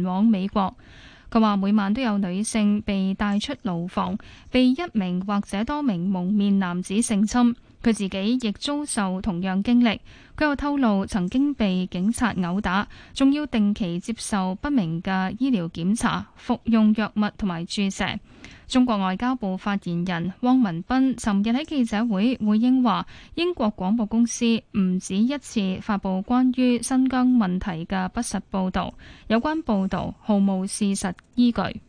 前往美國。佢話每晚都有女性被帶出牢房，被一名或者多名蒙面男子性侵。佢自己亦遭受同樣經歷。佢又透露曾經被警察毆打，仲要定期接受不明嘅醫療檢查、服用藥物同埋注射。中國外交部發言人汪文斌尋日喺記者會回應話，英國廣播公司唔止一次發布關於新疆問題嘅不實報導，有關報導毫無事實依據。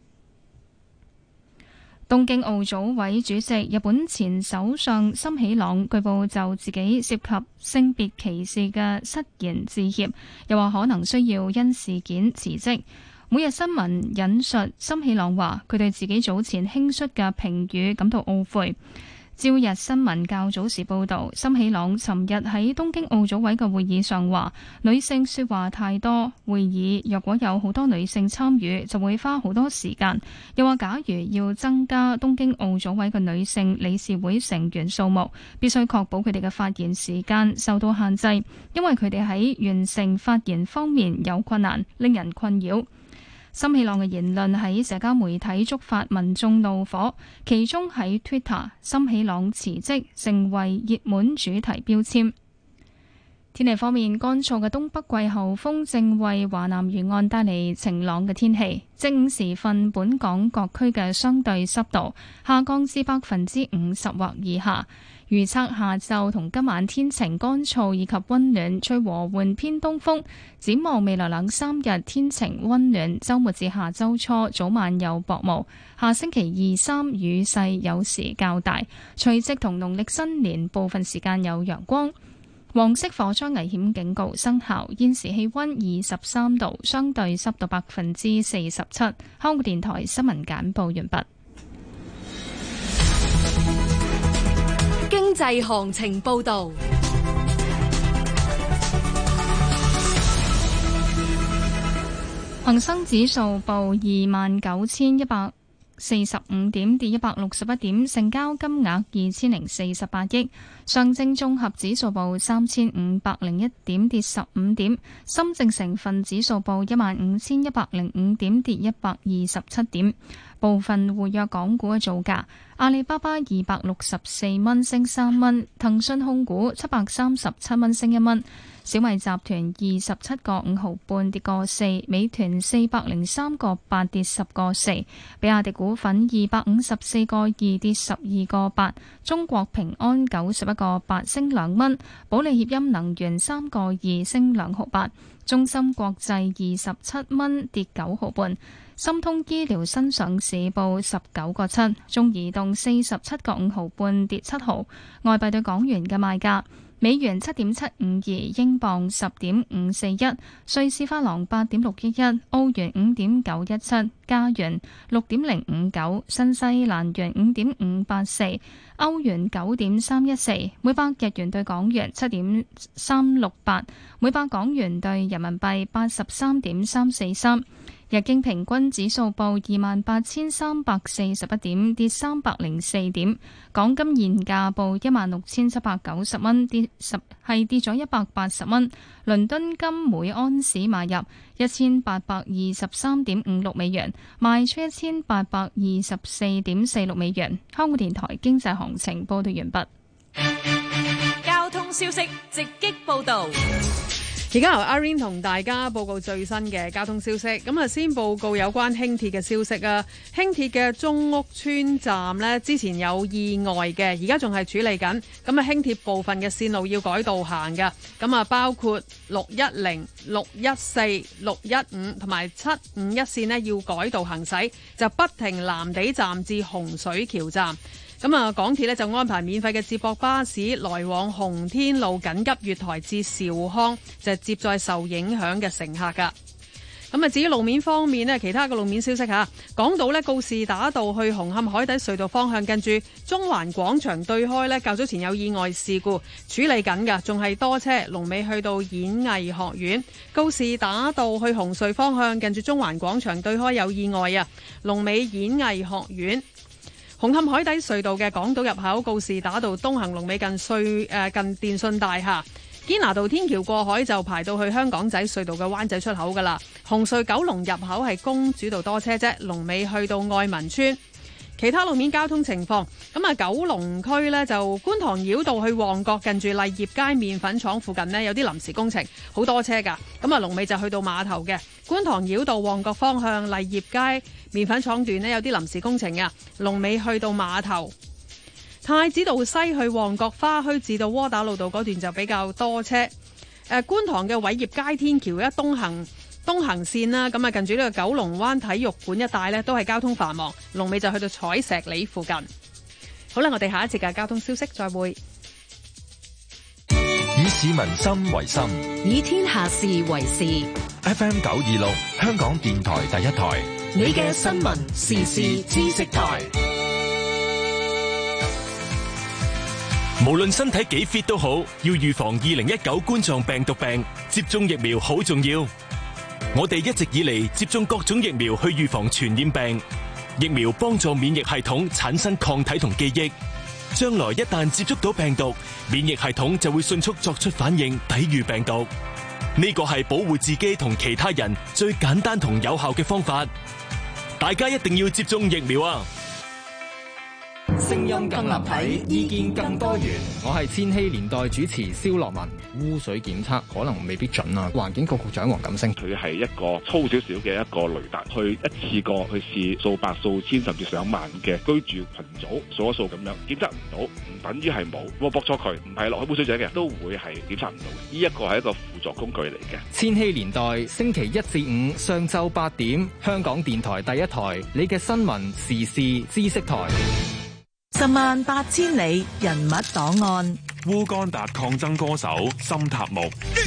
東京奧組委主席、日本前首相森喜朗據報就自己涉及性別歧視嘅失言致歉，又話可能需要因事件辭職。每日新聞引述森喜朗話，佢對自己早前輕率嘅評語感到懊悔。朝日新聞較早時報導，森喜朗尋日喺東京奧組委嘅會議上話，女性說話太多，會議若果有好多女性參與，就會花好多時間。又話假如要增加東京奧組委嘅女性理事會成員數目，必須確保佢哋嘅發言時間受到限制，因為佢哋喺完成發言方面有困難，令人困擾。森喜朗嘅言論喺社交媒體觸發民眾怒火，其中喺 Twitter， 森喜朗辭職成為熱門主題標籤。天氣方面，乾燥嘅東北季候風正為華南沿岸帶嚟晴朗嘅天氣。正午時分，本港各區嘅相對濕度下降至50%或以下。預測下晝同今晚天晴乾燥以及溫暖，吹和緩偏東風。展望未來2-3日天晴溫暖，週末至下週初早晚有薄霧。下星期2、3雨勢有時較大。除夕同農曆新年部分時間有陽光。黃色火災危險警告生效。現時氣溫23度，相對濕度47%。香港電台新聞簡報完畢。 經濟行情報道。 恒生指數報29,145點，跌161點，成交金額2048億。上證綜合指數報3501點，跌15點。深證成分指數報15105點，跌127點。部分活躍港股嘅造價：阿里巴巴264蚊升3蚊，騰訊控股737蚊升1蚊，小米集團27個5毫半跌個4，美團403個8跌10個4，比亞迪股份254個2跌12個8，中國平安91個8升2蚊，保利協鑫能源3個2升2毫8，中芯國際27蚊跌9毫半。心通醫療新上市報19個7，中移動47個5毫半跌7毫。外幣對港元嘅賣價：美元7.752，英鎊10.541，瑞士法郎8.611，澳元5.917，加元6.059，新西蘭元5.584，歐元9.314，每百日元對港元7.368，每百港元對人民幣83.343。日經平均指數報28,341點，跌304點。港金現價報16,790蚊，跌咗180蚊。倫敦金每安士買入1,823.56美元，賣出1,824.46美元。香港電台經濟行情報道完畢。 交通消息直擊報道。 而家由阿 Rain 同大家報告最新嘅交通消息。咁啊，先報告有關輕鐵嘅消息啊。輕鐵嘅中屋村站呢，之前有意外嘅，而家仲係處理緊。咁啊，輕鐵部分嘅線路要改道行㗎。咁啊，包括610、614、615同埋751線呢，要改道行駛，就不停藍地站至洪水橋站。咁啊，港鐵呢就安排免費嘅接駁巴士來往洪天路緊急月台至兆康，就接載受影響嘅乘客噶。咁啊，至於路面方面呢，其他嘅路面消息吓，港島呢告士打道去紅磡海底隧道方向，近住中環廣場對開呢，較早前有意外事故處理緊噶，仲係多車，龍尾去到演藝學院。告士打道去紅隧方向，近住中環廣場對開有意外啊，龍尾演藝學院。紅磡海底隧道嘅港島入口告士打道東行龍尾近電訊大廈， 堅拿道天橋過海就排到去香港仔隧道嘅灣仔出口㗎啦。紅隧九龍入口係公主道多車啫，龍尾去到愛民村。其他路面交通情況，咁啊九龍區呢，就觀塘繞道去旺角近住勵業街麵粉廠附近呢，有啲臨時工程，好多車㗎。咁啊龍尾就去到碼頭嘅。觀塘繞道旺角方向勵業街麵粉廠段呢，有啲臨時工程啊，龍尾去到碼頭。太子道西去旺角花墟至到窩打老道嗰段就比較多車。觀塘嘅偉業街天橋一東行線啦，咁啊近住呢個九龍灣體育館一帶呢，都係交通繁忙，龍尾就去到彩石里附近。好啦，我哋下一節嘅交通消息再會。 以市民心為心， 以天下事為事。 FM 926香港電台第一台， 你嘅新聞時事知識台。 無論身體幾 fit 都好，要預防2019冠狀病毒病，接種疫苗好重要。我哋一直以嚟接種各種疫苗去預防傳染病，疫苗幫助免疫系統產生抗體同記憶，將來一旦接觸到病毒，免疫系統就會迅速作出反應，抵禦病毒。呢個係保護自己同其他人最簡單同有效嘅方法，大家一定要接種疫苗啊！ 聲音更立體，意見更多元。我係千禧年代主持蕭樂文。污水檢測可能未必準啊。環境局局長黃錦星， 佢係一個粗少少嘅一個雷達，去一次過去試數百、數千甚至上萬嘅居住群組，數一數咁樣檢測唔到，唔等於係冇。我駁錯佢，唔係落去污水井嘅，都會係檢測唔到。呢一個係一個輔助工具嚟嘅。 千禧年代星期一至五上晝8點，香港電台第一台，你嘅新聞時事知識台。 108000里人物檔案。 烏干達抗爭歌手森塔木。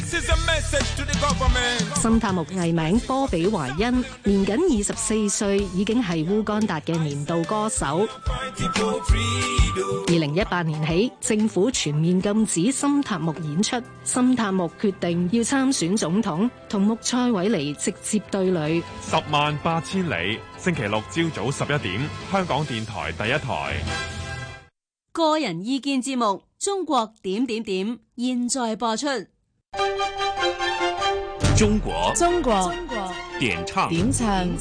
森塔木藝名波比懷恩，年僅24歲，已經係烏干達嘅年度歌手。2018年起，政府全面禁止森塔木演出。森塔木決定要參選總統，同穆塞韋尼直接對壘。 108000里，星期六朝早11點，香港電台第一台。 個人意見節目《中國點點點》現在播出。 中國點唱點評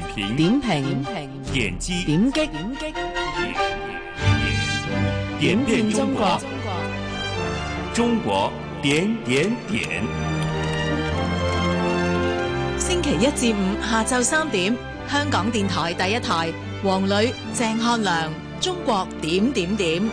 點擊點遍中國，中國點點點。 星期一至五下晝3點，香港電台第一台，黃磊、鄭漢良，中國點點點。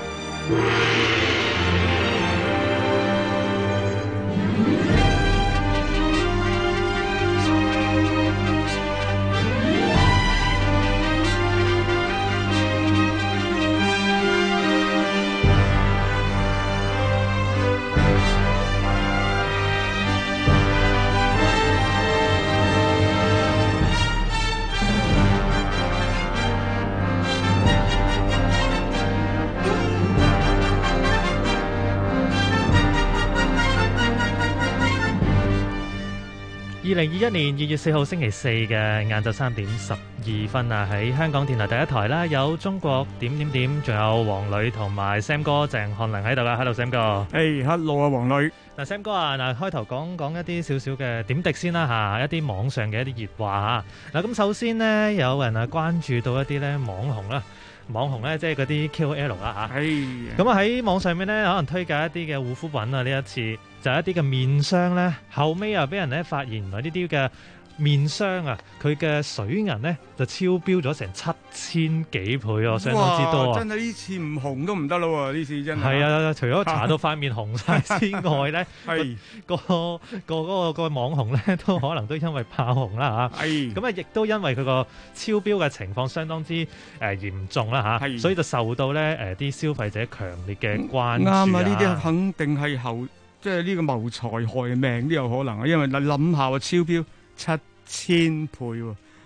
2021年2月4號星期四嘅晏晝3點12分啊，喺香港電台第一台啦，有中國點點點，仲有黃磊同埋 Sam 哥鄭漢良喺度啦。Hello Sam 哥。 Hello 啊，黃磊。 嗱 Sam 哥啊，嗱開頭講一啲少少嘅點滴先啦嚇，一啲網上嘅一啲熱話嚇。嗱咁首先呢，有人啊關注到一啲咧網紅咧即係嗰啲 KOL 啦嚇。咁啊喺網上面咧可能推介一啲嘅護膚品啊，呢一次就係一啲嘅面霜咧，後尾又俾人咧發現原來呢啲嘅面霜啊，佢嘅水銀咧就超標咗成7000幾倍啊，相當之多啊！ 真係呢次唔紅都唔得咯喎，呢次真係。 係啊，除咗搽到塊面紅晒之外咧，個網紅咧都可能都因為爆紅啦嚇。咁啊，亦都因為佢個超標嘅情況相當之嚴重啦嚇，所以就受到咧啲消費者強烈嘅關注啊！ 啱啊，呢啲肯定係即係呢個謀財害命都有可能啊！因為你諗下喎，超標7000倍喎，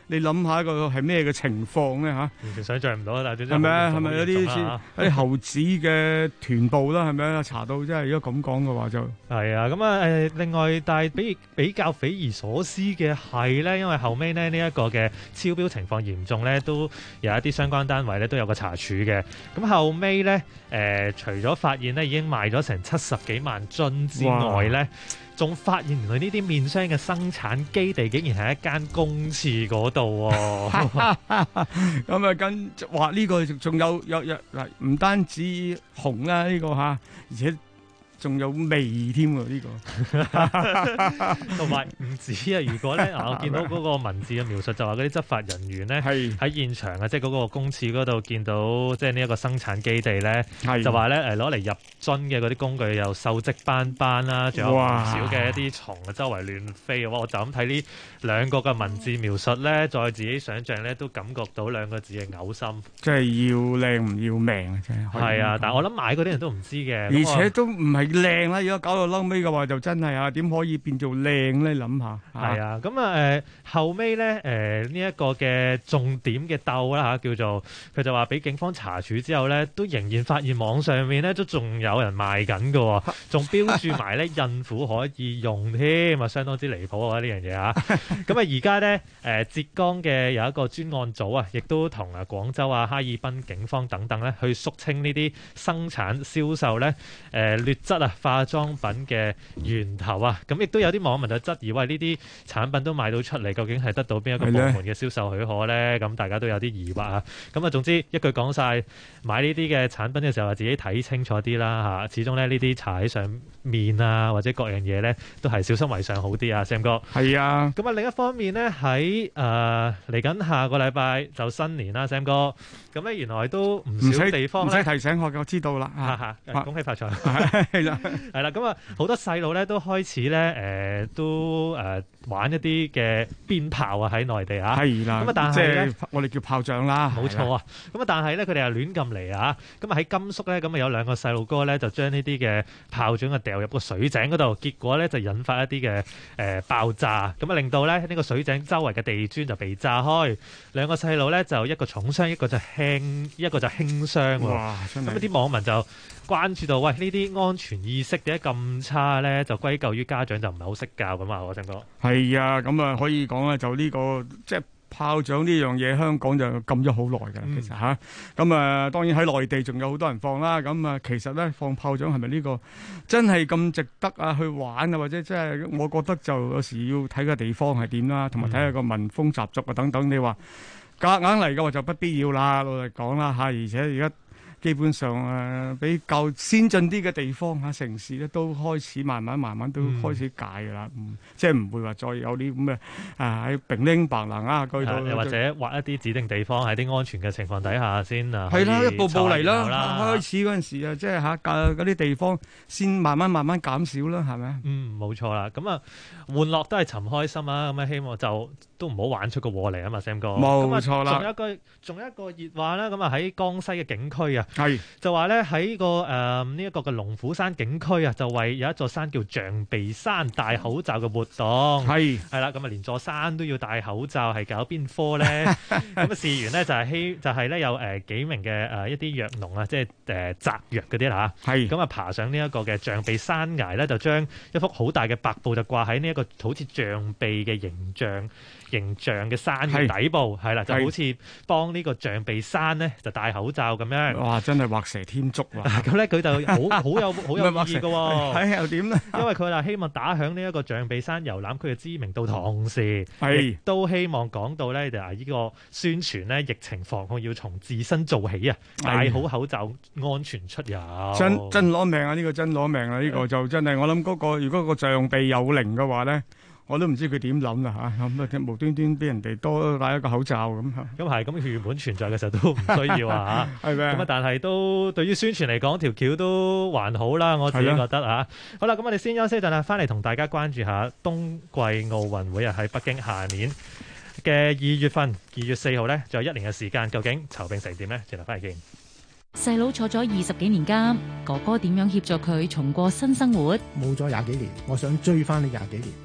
你諗下一個係咩嘅情況咧嚇？ 完全想像唔到啊！但係係咪啊？係咪有啲似啲猴子嘅臀部啦？係咪啊？查到真係如果咁講嘅話就係啊！咁啊另外，但係比較匪夷所思嘅係咧，因為後尾咧呢一個嘅超標情況嚴重咧，都有一啲相關單位咧都有個查處嘅。咁後尾咧除咗發現咧已經賣咗成70幾萬樽之外咧，仲發現原來呢啲麵霜嘅生產基地竟然係一間公廁嗰度喎。 咁啊，話呢個仲有嗱，唔單止紅啦呢個嚇，而且仲有味添喎呢個， 同埋唔止啊！如果咧，我見到嗰個文字嘅描述就話嗰啲執法人員咧喺現場啊，即係嗰個公廁嗰度見到即係呢一個生產基地咧，就話咧攞嚟入樽嘅嗰啲工具又鏽跡斑斑啦，仲有唔少嘅一啲蟲啊周圍亂飛。我就咁睇呢兩個嘅文字描述咧，再自己想像咧，都感覺到兩個字係嘔心。 即係要靚唔要命啊！真係。係啊，但係我諗買嗰啲人都唔知嘅， 而且都唔係靚啦，如果搞到嬲尾嘅話，就真係點可以變做靚咧？諗下。 係啊，咁後尾咧呢一個嘅重點嘅鬥啦叫做佢就話俾警方查處之後咧，都仍然發現網上面咧都仲有人賣緊㗎喎，仲標注埋咧孕婦可以用添啊，相當之離譜啊呢樣嘢嚇。咁而家咧浙江嘅有一個專案組啊，亦都同廣州啊、哈爾濱警方等等咧去肅清呢啲生產銷售咧劣質化妝品嘅源頭啊，咁亦都有啲網民就質疑，喂，呢啲產品都賣到出嚟，究竟係得到邊一個部門嘅銷售許可呢？咁大家都有啲疑惑啊。咁啊，總之一句講晒，買呢啲嘅產品嘅時候，自己睇清楚啲啦嚇。始終咧呢啲搽喺上面啊，或者各樣嘢呢，都係小心為上好啲啊，Sam 哥。 係啊。 咁啊，另一方面呢，喺嚟緊下個禮拜就新年啦，Sam 哥。咁咧原來都唔少地方咧， 唔使提醒我知道啦。 恭喜發財。 係啦， 係啦，咁啊好多細路咧都開始咧都玩一啲嘅鞭炮啊，喺內地啊。 係啦， 咁啊但係咧我哋叫炮仗啦。 冇錯啊。咁啊但係咧佢哋又亂咁嚟啊。咁啊喺甘肅咧，咁啊有兩個細路哥咧就將呢啲嘅炮仗啊掉入個水井嗰度，結果咧就引發一啲嘅爆炸，咁啊令到咧呢個水井周圍嘅地磚就被炸開，兩個細路咧就一個重傷，一個就輕傷。 哇！ 咁啲網民就關注到，喂，呢啲安全意識點解咁差咧？就歸咎於家長就唔係好識教咁啊！我想講係啊，咁啊可以講咧，就呢個即係炮仗呢樣嘢，香港就禁咗好耐㗎。其實嚇，咁啊當然喺內地仲有好多人放啦。咁啊其實咧放炮仗係咪呢個真係咁值得啊去玩啊？或者即係我覺得就有時要睇個地方係點啦，同埋睇下個民風習俗啊等等。你話夾硬嚟嘅話就不必要啦，老實講啦嚇。而且而家基本上比較先進啲嘅地方城市咧都開始慢慢都開始戒㗎啦。即係唔會話再有啲咁嘅喺並拎白能啊嗰度， 又或者劃一啲指定地方喺啲安全嘅情況底下先啊。 係啦，一步步嚟啦。開始嗰陣時啊，即係嗰啲地方先慢慢減少啦，係咪？ 冇錯啦。咁啊，玩樂都係尋開心啊。咁啊，希望就都唔好玩出個禍嚟啊嘛 ，Sam 哥。 冇錯啦。 仲有一個熱話啦。咁啊喺江西嘅景區啊。 係就話咧喺個呢一個嘅龍虎山景區啊，就為有一座山叫象鼻山戴口罩嘅活動。係啦，咁啊連座山都要戴口罩，係搞邊科咧？咁啊事緣咧就係咧有幾名嘅一啲藥農啊，即係摘藥嗰啲啦嚇。係咁啊爬上呢一個嘅象鼻山崖咧，就將一幅好大嘅白布就掛喺呢一個好似象鼻嘅形象嘅山嘅底部，係啦，就好似幫呢個象鼻山咧就戴口罩咁樣。 哇！真係畫蛇添足喎。 咁咧佢就好有意義嘅喎。 係又點咧？ 因為佢話希望打響呢一個象鼻山遊覽區嘅知名度，同時亦都希望講到咧就係呢個宣傳咧疫情防控要從自身做起啊，戴好口罩安全出遊。 真攞命啊！呢個真攞命啊！呢個就真係我諗嗰個如果個象鼻有靈嘅話咧。我都唔知佢點諗啦嚇，咁啊無端端俾人哋多戴一個口罩咁嚇。 咁原本存在嘅時候都唔需要啊嚇，係咩？咁啊，但係都對於宣傳嚟講，條橋都還好啦，我自己覺得啊。好啦，咁我哋先休息一陣啦，翻嚟同大家關注下冬季奧運會啊，喺北京下年嘅2月份，2月4號咧，仲有1年嘅時間，究竟籌備成點咧？轉頭翻嚟見。 細佬坐咗20幾年監，哥哥點樣協助佢重過新生活？ 冇咗20幾年，我想追翻呢20幾年。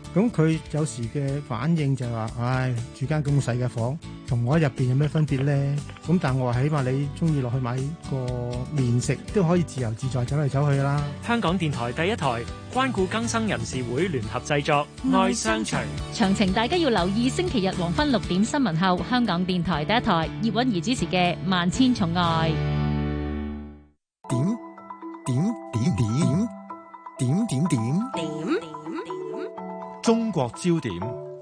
咁佢有時嘅反應就係話：唉，住間咁細嘅房，同我喺入邊有咩分別咧？咁但我話起碼你中意落去買個麵食，都可以自由自在走嚟走去啦。 香港電台第一台關顧更生人士會聯合製作《愛商場》。 詳情大家要留意星期日黃昏6點新聞後，香港電台第一台葉韻儀主持嘅《萬千寵愛》。 點中國焦點。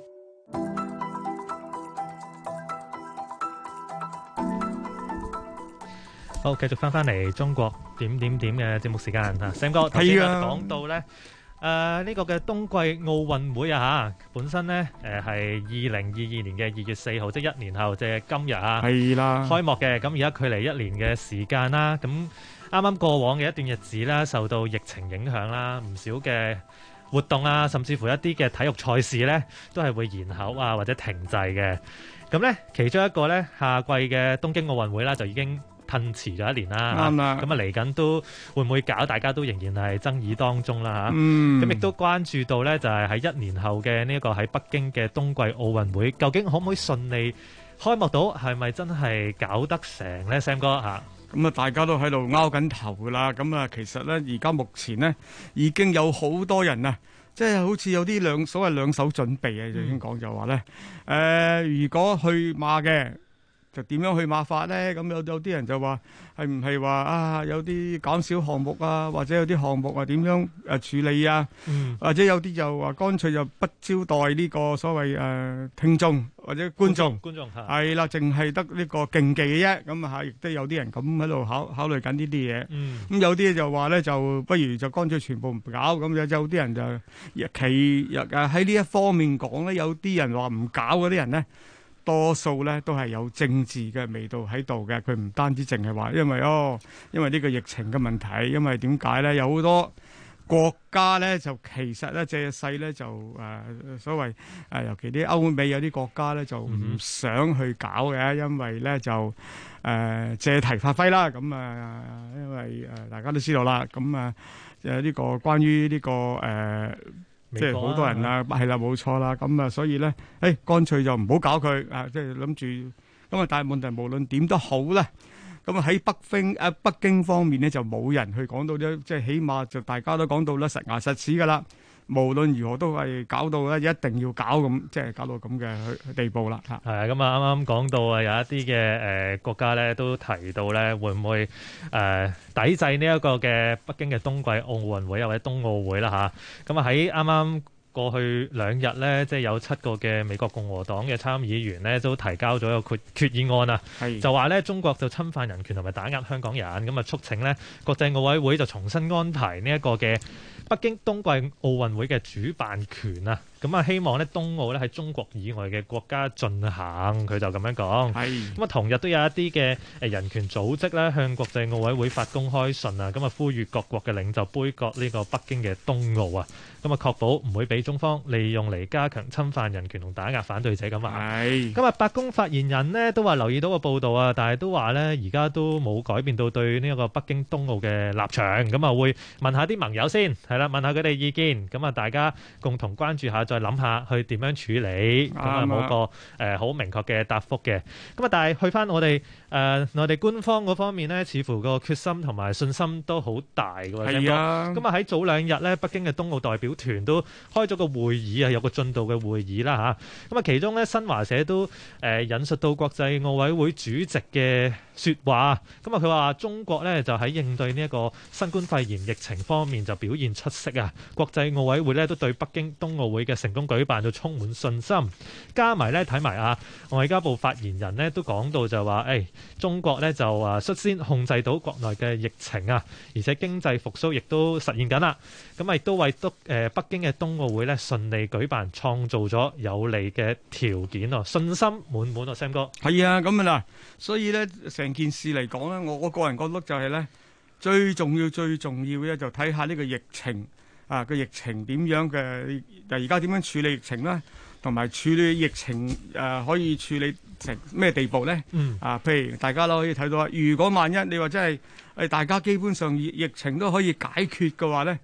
好，繼續翻嚟中國點嘅節目時間啊，Sam 哥頭先講到咧，呢個嘅冬季奧運會啊嚇，本身咧係2022年嘅2月4號，即係1年後，即係今日啊，係啦，開幕嘅。咁而家距離1年嘅時間啦，咁啱啱過往嘅一段日子啦，受到疫情影響啦，唔少嘅活動啊，甚至乎一啲嘅體育賽事咧，都係會延後啊或者停滯嘅。咁咧，其中一個咧夏季嘅東京奧運會啦，就已經褪遲咗1年啦。啱啦。咁啊嚟緊都會唔會搞？大家都仍然係爭議當中啦嚇。咁亦都關注到咧，就係喺1年後嘅呢一個喺北京嘅冬季奧運會，究竟可唔可以順利開幕到？係咪真係搞得成咧，Sam 哥嚇？ 咁啊，大家都喺度拗緊頭噶啦。咁啊，其實咧，而家目前呢，已經有好多人啊，即係好似有啲所謂兩手準備啊。就已經講就話咧，如果去馬嘅，就點樣去馬法咧？咁有啲人就話係唔係話啊，有啲減少項目啊，或者有啲項目啊點樣處理啊？或者有啲就話乾脆就不招待呢個所謂聽眾或者觀眾係啦，淨係得呢個競技嘅啫。咁啊亦都有啲人咁喺度考慮緊呢啲嘢。咁有啲就話咧，就不如就乾脆全部唔搞。咁有啲人就喺呢一方面講咧，有啲人話唔搞嗰啲人咧，多數咧都係有政治嘅味道喺度嘅。佢唔單止淨係話因為呢個疫情嘅問題，因為點解咧？有好多國家咧就其實咧借勢咧就所謂尤其啲歐美有啲國家咧就唔想去搞嘅，因為咧就借題發揮啦。咁因為大家都知道啦，咁呢個關於呢個即係好多人啦，係啦，冇錯啦。咁啊，所以咧，乾脆就唔好搞佢啊！即係諗住咁啊，但係問題無論點都好咧，咁啊喺北京方面咧就冇人去講到咧，即係起碼就大家都講到啦，實牙實齒噶啦。無論如何都係搞到咧，一定要搞咁，即係搞到咁嘅地步啦嚇。係啊，咁啊啱啱講到啊，有一啲嘅國家咧都提到咧，會唔會抵制呢一個嘅北京嘅冬季奧運會又或者冬奧會啦嚇？咁啊喺啱啱過去2日咧，即係有7個嘅美國共和黨嘅參議員咧，都提交咗一個決議案啊，就話咧中國就侵犯人權同埋打壓香港人，咁啊促請咧國際奧委會就重新安排呢一個嘅北京冬季奧運會嘅主辦權啊，咁啊希望咧冬奧咧喺中國以外嘅國家進行，佢就咁樣講。咁啊同日都有一啲嘅人權組織咧向國際奧委會發公開信啊，咁啊呼籲各國嘅領袖杯葛呢個北京嘅冬奧啊，咁啊確保唔會俾中方利用嚟加強侵犯人權同打壓反對者咁啊。咁啊白宮發言人呢都話留意到個報道啊，但係都話咧而家都冇改變到對呢一個北京冬奧嘅立場，咁啊會問下啲盟友先。係啦，問下佢哋意見，咁啊大家共同關注下，再諗下去點樣處理，咁啊冇個好明確嘅答覆嘅。咁啊，但係去翻我哋內地官方嗰方面呢，似乎個決心同埋信心都好大嘅。係啊，咁啊喺早2日呢，北京嘅冬奧代表團都開咗個會議啊，有個進度嘅會議啦嚇。咁啊，其中呢，新華社都引述到國際奧委會主席嘅説話，咁啊佢話中國呢就喺應對呢一個新冠肺炎疫情方面就表現出色啊！國際奧委會咧都對北京冬奧會嘅成功舉辦就充滿信心，加埋咧睇埋外交部發言人咧都講到就話，中國咧就率先控制到國內嘅疫情啊，而且經濟復甦亦都實現緊啦。咁啊亦都為北京嘅冬奧會咧順利舉辦創造咗有利嘅條件啊，信心滿滿啊 ，Sam 哥。係啊，咁啊嗱，所以咧成件事嚟講咧，我個人覺得就係咧。最重要嘅就睇下呢個疫情啊，個疫情點樣嘅，而家點樣處理疫情啦，同埋處理疫情可以處理成咩地步咧？譬如大家都可以睇到啊，如果萬一你話真係大家基本上疫情都可以解決嘅話咧，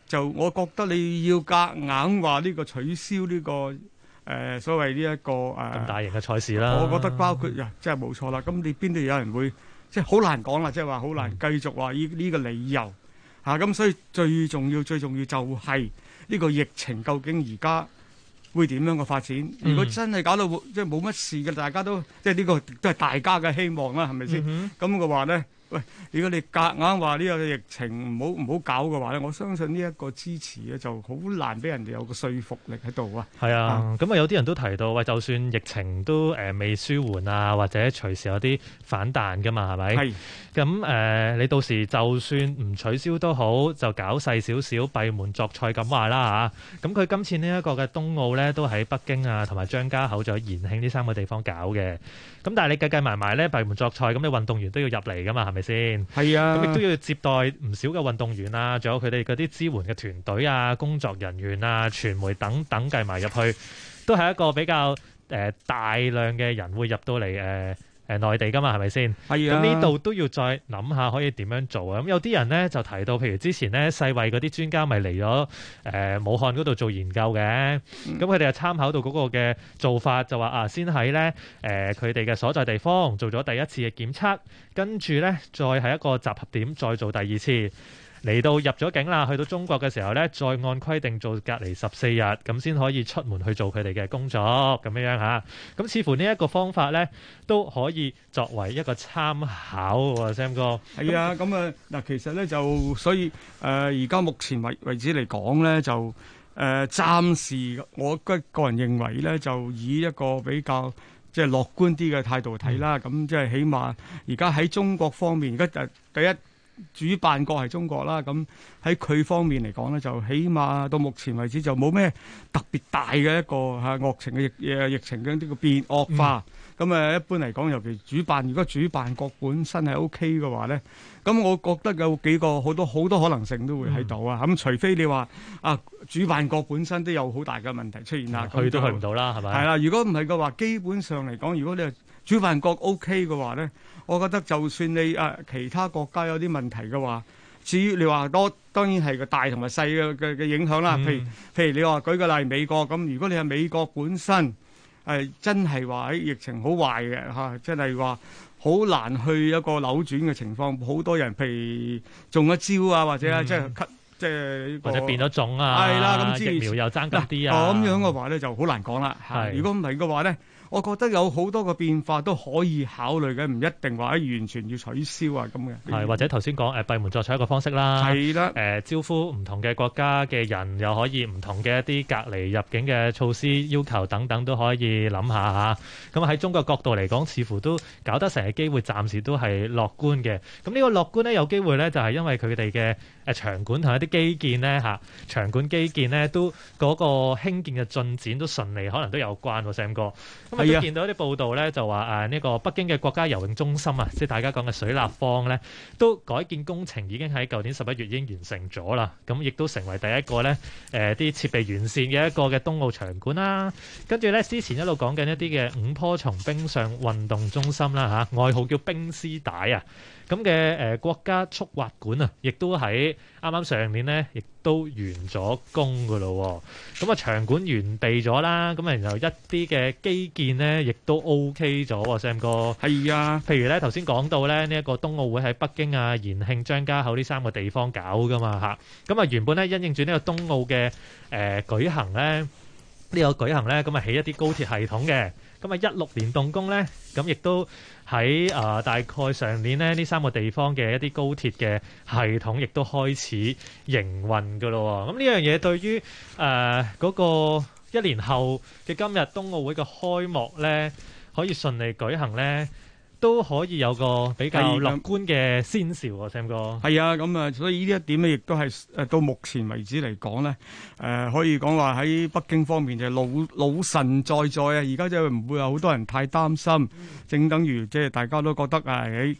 就我覺得你要夾硬話呢個取消呢個所謂呢一個咁大型嘅賽事啦。 我覺得包括即係冇錯啦。咁你邊度有人會即係好難講啦，即係話好難繼續話呢個理由嚇。咁所以最重要就係呢個疫情究竟而家會點樣嘅發展？如果真係搞到即係冇乜事嘅，大家都即係呢個都係大家嘅希望啦，係咪先？咁嘅話咧，喂，如果你夾硬話呢個疫情唔好搞嘅話咧，我相信呢一個支持咧就好難俾人哋有個說服力喺度啊。 係啊，咁有啲人都提到，喂，就算疫情都未舒緩啊，或者隨時有啲反彈噶嘛，係咪？係。咁你到時就算唔取消都好，就搞細少少閉門作賽咁話啦嚇。咁佢今次呢一個嘅冬奧咧，都喺北京啊同埋張家口仲有延慶呢3個地方搞嘅。咁但係你計埋埋咧閉門作賽，咁你運動員都要入嚟噶嘛，係咪先？係啊。咁亦都要接待唔少嘅運動員啊，仲有佢哋嗰啲支援嘅團隊啊、工作人員啊、傳媒等等計埋入去，都係一個比較大量嘅人會入到嚟內地噶嘛，係咪先？係啊。咁呢度都要再諗下可以點樣做啊？咁有啲人咧就提到，譬如之前咧世衛嗰啲專家咪嚟咗武漢嗰度做研究嘅，咁佢哋就參考到嗰個嘅做法，就話先喺咧佢哋嘅所在地方做咗第一次嘅檢測，跟住咧再喺一個集合點再做第二次。嚟到入咗境啦，去到中國嘅時候咧，再按規定做隔離14日，咁先可以出門去做佢哋嘅工作咁樣嚇。咁似乎呢一個方法咧都可以作為一個參考喎，Sam 哥。 係啊，咁啊嗱，其實咧就所以而家目前為止嚟講咧，就暫時我個人認為咧，就以一個比較即係樂觀啲嘅態度睇啦。咁即係起碼而家喺中國方面，而家第一。主辦國係中國啦，咁喺佢方面嚟講咧，就起碼到目前為止就冇咩特別大嘅一個惡情嘅疫情嘅呢個變惡化。咁一般嚟講，尤其如果主辦國本身係 OK 嘅話咧，咁我覺得有幾個好多可能性都會喺度啊。咁除非你話主辦國本身都有好大嘅問題出現啦， 去都去唔到啦，係咪？係啦，如果唔係嘅話，基本上嚟講，如果你係主辦國 OK 嘅話咧，我覺得就算你其他國家有啲問題嘅話，至於你話當然係個大同埋細嘅影響啦。譬如你話舉個例美國咁，如果你係美國本身真係話喺疫情好壞嘅嚇，真係話好難去一個扭轉嘅情況，好多人譬如中咗招啊，或者即係或者變咗種啊， 係啦，咁疫苗又爭緊啲啊， 咁樣嘅話咧就好難講啦。如果唔係嘅話咧，我覺得有好多個變化都可以考慮嘅，唔一定話完全要取消啊咁嘅。 係或者頭先講閉門作賽一個方式啦。 係啦。 招呼唔同嘅國家嘅人，又可以唔同嘅一啲隔離入境嘅措施要求等等都可以諗下嚇。咁喺中國角度嚟講，似乎都搞得成嘅機會暫時都係樂觀嘅。咁呢個樂觀咧，有機會咧就係因為佢哋嘅場館同一啲基建咧嚇，場館基建咧都嗰個興建嘅進展都順利，可能都有關喎，Sam 哥。咁都見到一啲報道咧，就話呢個北京嘅國家游泳中心啊，即係大家講嘅水立方咧，都改建工程已經喺舊年11月已經完成咗啦。咁亦都成為第一個咧啲設備完善嘅一個嘅冬奧場館啦。跟住咧之前一路講緊一啲嘅五棵松冰上運動中心啦嚇，外號叫冰絲帶啊。咁嘅國家速滑館啊，亦都喺啱啱上年咧，亦都完咗工噶咯。咁場館完備咗啦，咁然後一啲嘅基建咧，亦都 OK 咗，Sam 哥。係啊，譬如咧頭先講到咧呢一個冬奧會喺北京啊、延慶、張家口呢3個地方搞噶嘛嚇。咁原本咧因應住呢個冬奧嘅舉行咧，咁起一啲高鐵系統嘅。咁16年動工咧，咁亦都喺大概上年咧呢3個地方嘅一啲高鐵嘅系統亦都開始營運噶咯。咁呢樣嘢對於嗰個1年後嘅今日冬奧會嘅開幕咧，可以順利舉行咧，都可以有個比較樂觀嘅先兆喎，Sam 哥。係啊，咁啊，所以呢一點咧，亦都係到目前為止嚟講咧，可以講話喺北京方面就老神在在啊！而家即係唔會有好多人太擔心，正等於即係大家都覺得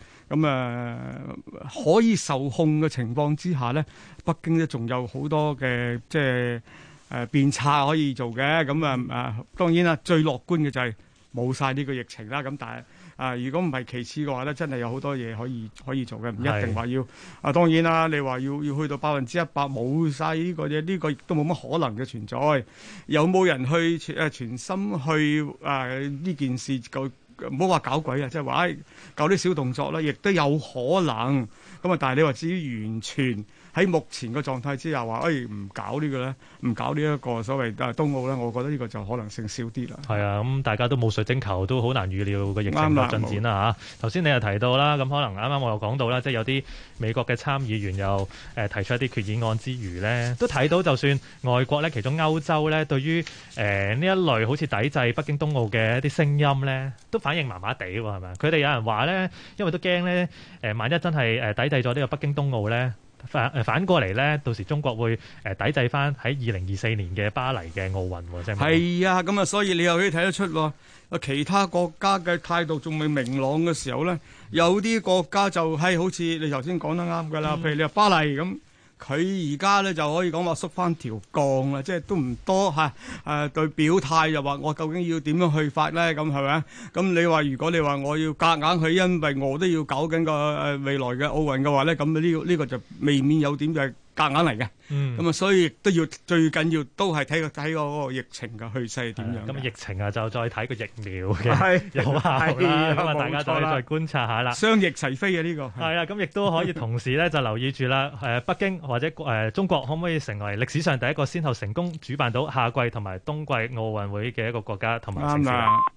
可以受控嘅情況之下咧，北京咧仲有好多嘅即係變策可以做嘅。咁當然啦，最樂觀嘅就係冇晒呢個疫情啦。咁但係如果唔係其次嘅話咧，真係有好多嘢可以做嘅，唔一定話要當然啦，你話要去到100%冇晒呢個嘢，呢個亦都冇乜可能嘅存在。有冇人去全心去呢件事唔好話搞鬼啊，即係話搞啲小動作啦，亦都有可能。咁但係你話至於完全喺目前嘅狀態之下話，唔搞呢個咧，唔搞呢一個所謂冬奧咧，我覺得呢個就可能性少啲啦。 係啊，咁大家都冇水晶球，都好難預料個疫情嘅進展啦嚇。頭先你又提到啦，咁可能啱啱我又講到啦，即係有啲美國嘅參議員又提出一啲決議案之餘咧，都睇到就算外國咧，其中歐洲咧，對於呢一類好似抵制北京冬奧嘅一啲聲音咧，都反應麻麻地喎，係咪？佢哋有人話咧，因為都驚咧，萬一真係抵制咗呢個北京冬奧咧。反過嚟咧，到時中國會抵制翻喺2024年嘅巴黎嘅奧運喎，即係係啊，咁啊，所以你又可以睇得出喎，其他國家嘅態度仲未明朗嘅時候咧，有啲國家就係好似你頭先講得啱㗎啦，譬如你話巴黎咁。佢而家咧就可以講話縮翻條槓啦，即係都唔多對表態就話我究竟要點樣去法咧？咁係咪？咁你話如果你話我要夾硬去，因為我都要搞緊個未來嘅奧運嘅話咧，咁呢個就未免有點就係夾硬嚟嘅。咁所以亦都要最緊要都係睇嗰個疫情嘅去勢點樣。 咁疫情就再睇個疫苗嘅有效啦。咁大家再觀察下啦。 雙疫齊飛嘅呢個係啦，咁亦都可以同時咧就留意住啦。北京或者中國可唔可以成為歷史上第一個先後成功主辦到夏季同埋冬季奧運會嘅一個國家同埋城市？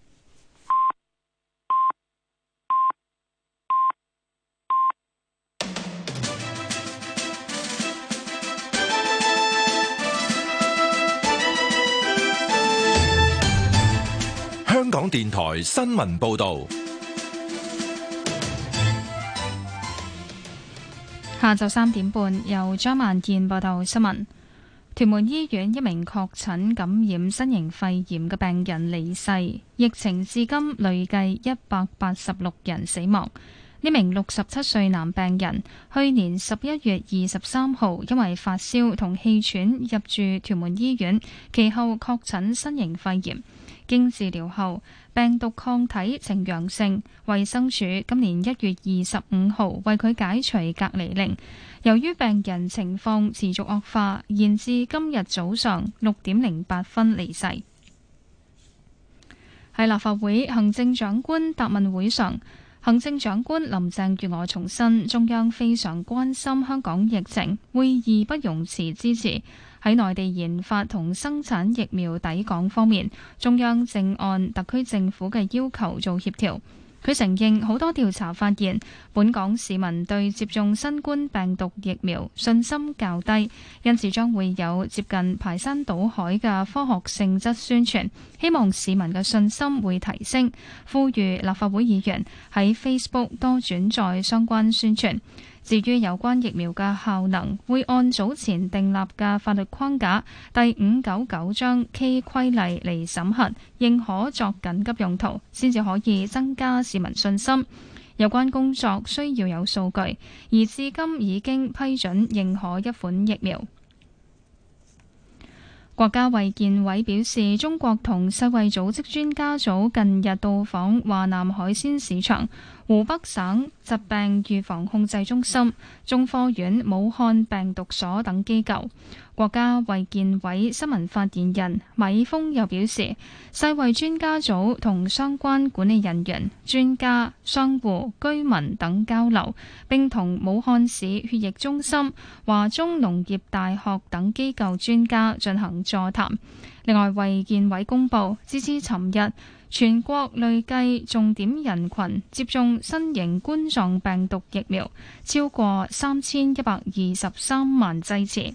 香港電台新聞報導， 下晝3點半，由張萬健報道新聞。屯門醫院一名確診感染新型肺炎嘅病人離世，疫情至今累計186人死亡。呢名67歲男病人去年11月23號因為發燒同氣喘入住屯門醫院，其後確診新型肺炎。經治療後，病毒抗體呈陽性。衛生署今年1月25號為佢解除隔離令。由於病人情況持續惡化，延至今日早上6點08分離世。喺立法會行政長官答問會上，行政長官林鄭月娥重申，中央非常關心香港疫情，會義不容辭支持。喺內地研發同生產疫苗抵港方面，中央正按特區政府嘅要求做協調。佢承認好多調查發現，本港市民對接種新冠病毒疫苗信心較低，因此將會有接近排山倒海嘅科學性質宣傳，希望市民嘅信心會提升。呼籲立法會議員喺 Facebook 多轉載相關宣傳。至於有關疫苗嘅效能，會按早前訂立嘅法律框架第599章 K 規例嚟審核，認可作緊急用途，先至可以增加市民信心。有關工作需要有數據，而至今已經批准認可一款疫苗。國家衛健委表示，中國同世衛組織專家組近日到訪華南海鮮市場、湖北省疾病預防控制中心、中科院武漢病毒所等機構。國家衛健委新聞發言人米峰又表示，世衛專家組同相關管理人員、專家、商戶、居民等交流，並同武漢市血液中心、華中農業大學等機構專家進行座談。另外，衛健委公布，截至尋日，全國累計重點人群接種新型冠狀病毒疫苗超過3123萬劑次。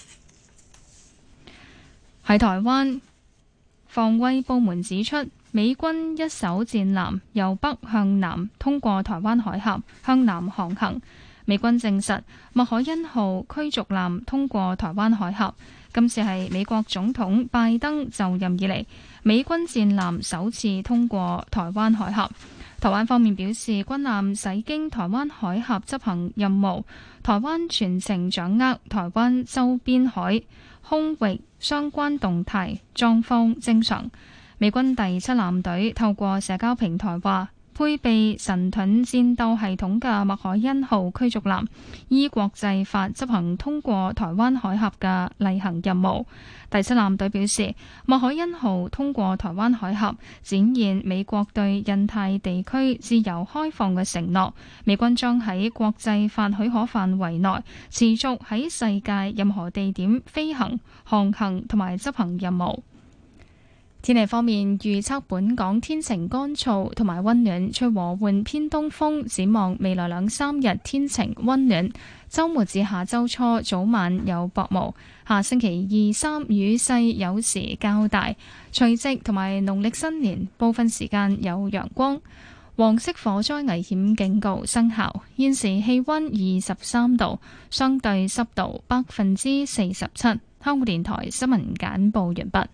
喺台灣，防衛部門指出，美軍一艘戰艦由北向南通過台灣海峽向南航行。美軍證實麥凱恩號驅逐艦通過台灣海峽，今次係美國總統拜登就任以嚟美軍戰艦首次通過台灣海峽。台灣方面表示，軍艦駛經台灣海峽執行任務，台灣全程掌握台灣周邊海空域相關動態，狀況正常。 美軍第7艦隊透過社交平台話，配備神盾戰鬥系統嘅麥凱恩號驅逐艦依國際法執行通過台灣海峽嘅例行任務。第7艦隊表示，麥凱恩號通過台灣海峽，展現美國對印太地區自由開放嘅承諾。美軍將喺國際法許可範圍內持續喺世界任何地點飛行、航行同埋執行任務。天氣方面，預測本港天晴乾燥同埋溫暖，吹和緩偏東風。展望未來2-3日天晴溫暖，週末至下週初早晚有薄霧。下星期2、3雨勢有時較大，除夕同埋農曆新年部分時間有陽光。黃色火災危險警告生效。現時氣溫23度，相對濕度47%。香港電台新聞簡報完畢。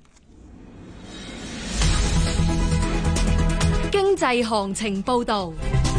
經濟行情報道。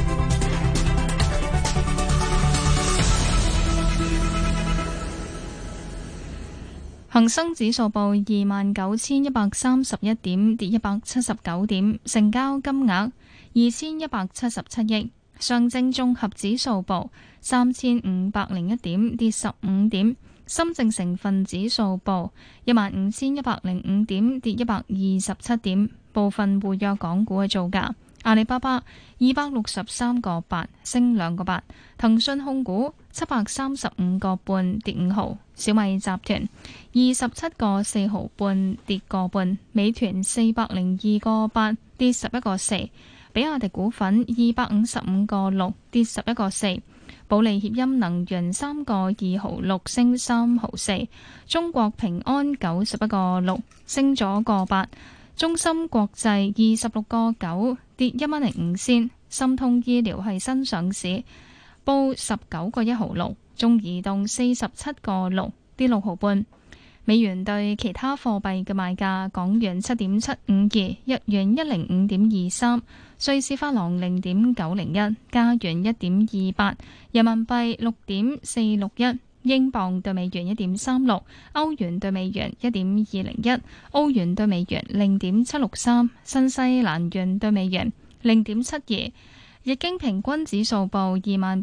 恒生指數報29,131點，跌179點，成交金額2,177億。上證綜合指數報3,501點，跌15點。深證成分指數報15,105點，跌127點。部分活躍港股嘅造價：阿里巴巴263個8，升2個8；騰訊控股735個半，跌5毫；小米集團27個4毫半，跌個半；美團402個8，跌11個4；比亞迪股份255個6，跌11個4；保利協鑫能源3個2毫6，升3毫4；中國平安91個6，升咗個8；中芯國際26個9，跌1蚊05仙；心通醫療係新上市，報19個1毫6；中移動47個6，跌6毫半。美元對其他貨幣嘅賣價：港元7.752，日元105.23，瑞士法郎0.901，加元1.28，人民幣6.461。英鎊對美元1.36，歐元對美元1.201，澳元對美元0.763，新西蘭元對美元0.72。日經平均指數報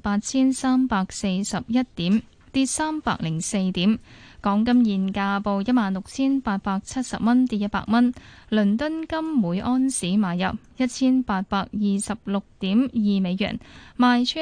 28,341點，跌304點。港金現價報16,870蚊，跌100蚊。倫敦金每安士買入1,826.2美元，賣出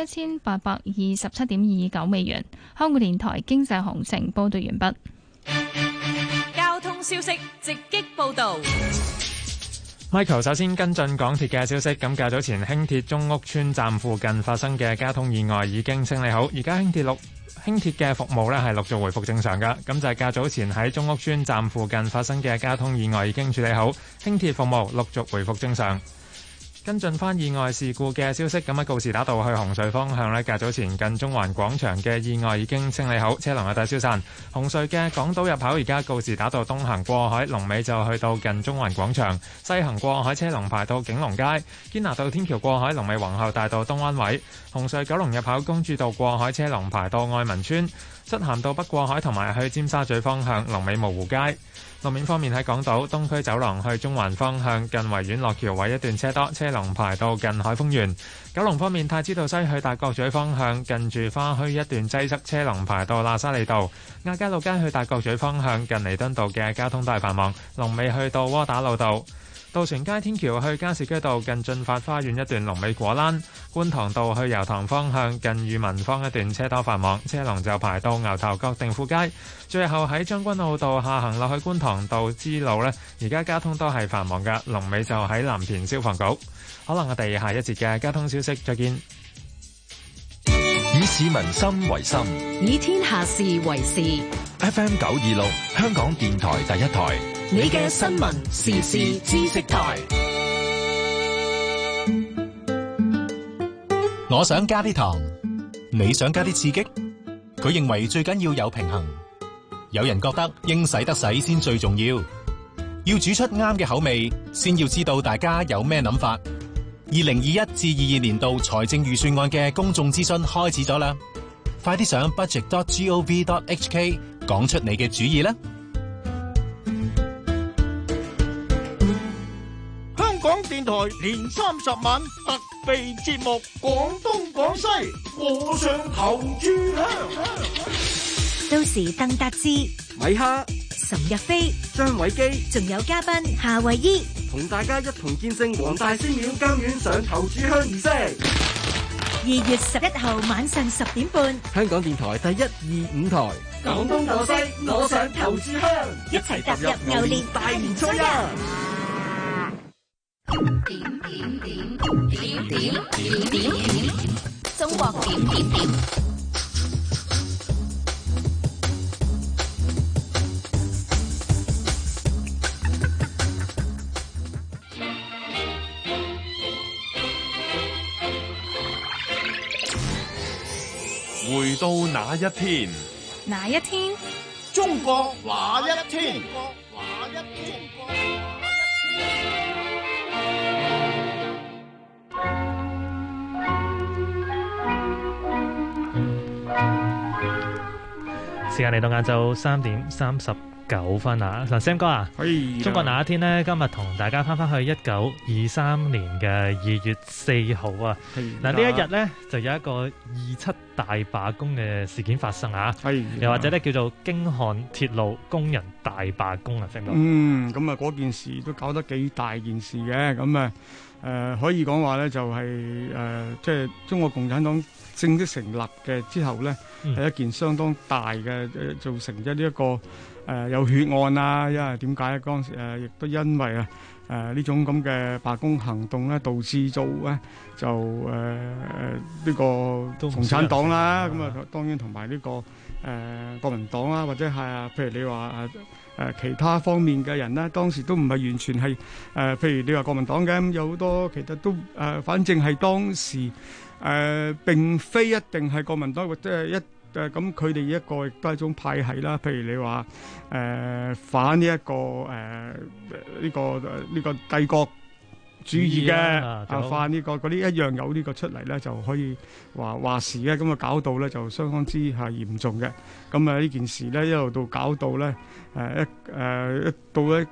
1,827.29美元。香港電台經濟行情報道完畢。 交通消息直擊報道。 Michael 首先跟進港鐵嘅消息，咁較早前輕鐵中屋村站附近發生嘅交通意外已經清理好，而家輕鐵嘅服務呢係陸續回復正常㗎。咁就係較早前喺中屋村站附近發生嘅交通意外已經處理好，輕鐵服務陸續回復正常。跟進翻意外事故嘅消息，咁喺告士打道去紅隧方向呢，較早前近中環廣場嘅意外已經清理好，車龍有大消散。紅隧嘅港島入口而家告士打道東行過海，龍尾就去到近中環廣場；西行過海車龍排到景隆街。堅拿道天橋過海，龍尾皇后大道東灣位。紅隧九龍入口公主道過海車龍排到愛民村。漆咸道北過海同埋去尖沙咀方向，龍尾蕪湖街。路面方面喺港島東區走廊去中環方向，近維園落橋位一段車多，車龍排到近海豐園。九龍方面，太子道西去大角咀方向，近住花墟一段擠塞，車龍排到喇沙利道。亞皆老街去大角咀方向，近彌敦道嘅交通大繁忙，龍尾去到窩打老道。渡船街天橋去加士居道近駿發花園一段龍尾果欄，觀塘道去油塘方向近裕民坊一段車多繁忙，車龍就排到牛頭角定富街。最後喺將軍澳道下行落去觀塘道支路呢，而家交通都係繁忙㗎，龍尾就喺藍田消防局。可能我哋下一節嘅交通消息再見。 以市民心為心， 以天下事為事。 FM 926，香港電台第一台。 你嘅新聞時事知識台。 我想加啲糖，你想加啲刺激？佢認為最緊要有平衡。有人覺得應使得使先最重要，要煮出啱嘅口味，先要知道大家有咩諗法。2021至22年度財政預算案嘅公眾諮詢開始咗啦，快啲上 budget.gov.hk 講出你嘅主意啦！ 電台年30晚特備節目，廣東廣西，我想投注香。 到時鄧達志、 米哈、 岑日飛、 張偉基， 仲有嘉賓夏慧姨， 同大家一同見證黃大仙廟監院上投注香儀式。 2月11號晚上10點半， 香港電台第1、2、5台，廣東廣西，我想投注香， 一齊踏入牛年大年初一。點，中國點。 回到那一天， 哪一天？ 中國哪一天？ 時間嚟到晏晝3點39分啦。嗱 ，Sam 哥啊，中國哪一天呢？今日同大家翻去1923年嘅2月4號啊。嗱，呢一日呢，就有一個27大罷工嘅事件發生啊。又或者咧叫做京漢鐵路工人大罷工啊，Sam 哥。 咁啊嗰件事都搞得幾大件事嘅。咁啊可以講話咧就係即係中國共產黨正式成立嘅之後咧，係一件相當大嘅造成咗呢一個有血案啊。因為點解咧？當時亦都因為呢種咁嘅罷工行動咧，導致到咧就呢個共產黨啦，咁啊當然同埋呢個國民黨啦，或者係譬如你話其他方面嘅人咧，當時都唔係完全係譬如你話國民黨嘅，有好多其實都反正係當時並非一定係國民黨或者係咁佢哋一個亦都係一種派系啦。譬如你話反呢一個呢個帝國主義嘅反呢個嗰啲一樣有呢個出嚟咧，就可以話事嘅。咁啊搞到咧就相當之係嚴重嘅。咁啊呢件事咧一路到搞到咧到咗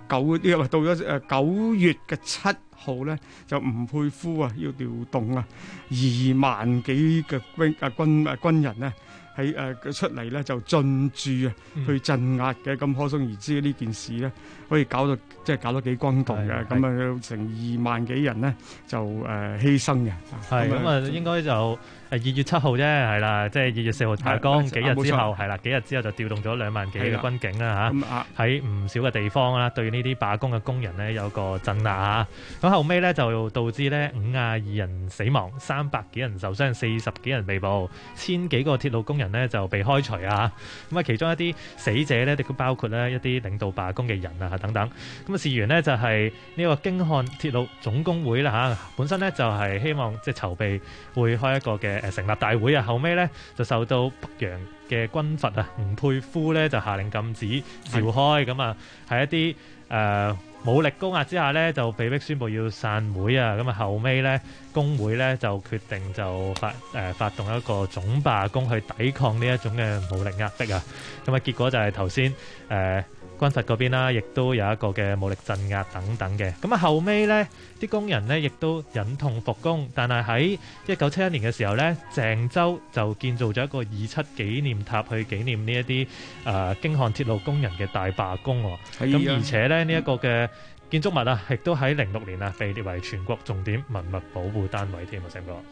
9月嘅7號咧，就吳佩孚啊要調動2萬幾嘅軍人咧。喺出嚟咧就進駐去鎮壓嘅。咁可想而知呢件事咧可以搞到搞得幾轟動嘅。咁啊成2萬幾人咧就犧牲嘅。 係咁啊，應該就2月7號啫，係啦，即係2月4號罷工，幾日之後係啦，幾日之後就調動咗2萬幾嘅軍警啦嚇，喺唔少嘅地方啦，對呢啲罷工嘅工人咧有個鎮壓嚇。咁後尾咧就導致咧52人死亡，300幾人受傷，40幾人被捕，1000幾個鐵路工人咧就被開除啊。咁啊，其中一啲死者咧亦都包括咧一啲領導罷工嘅人啊等等。咁啊，事緣呢就係呢個京漢鐵路總工會啦嚇，本身咧就係希望即係籌備會開一個嘅成立大會啊，後尾咧就受到北洋嘅軍閥啊，吳佩孚咧就下令禁止召開。咁啊喺一啲武力高壓之下咧，就被迫宣布要散會啊。咁啊後尾咧工會咧就決定就發動一個總罷工去抵抗呢一種嘅武力壓迫啊。咁啊結果就係頭先軍閥嗰邊啦，亦都有一個嘅武力鎮壓等等嘅。咁啊後尾呢啲工人呢亦都忍痛復工，但係喺1971年嘅時候呢，鄭州就建造咗一個27紀念塔去紀念呢一啲京漢鐵路工人嘅大罷工。咁而且呢，呢一個嘅建築物啊，亦都喺06年啊被列為全國重點文物保護單位添啊，成個。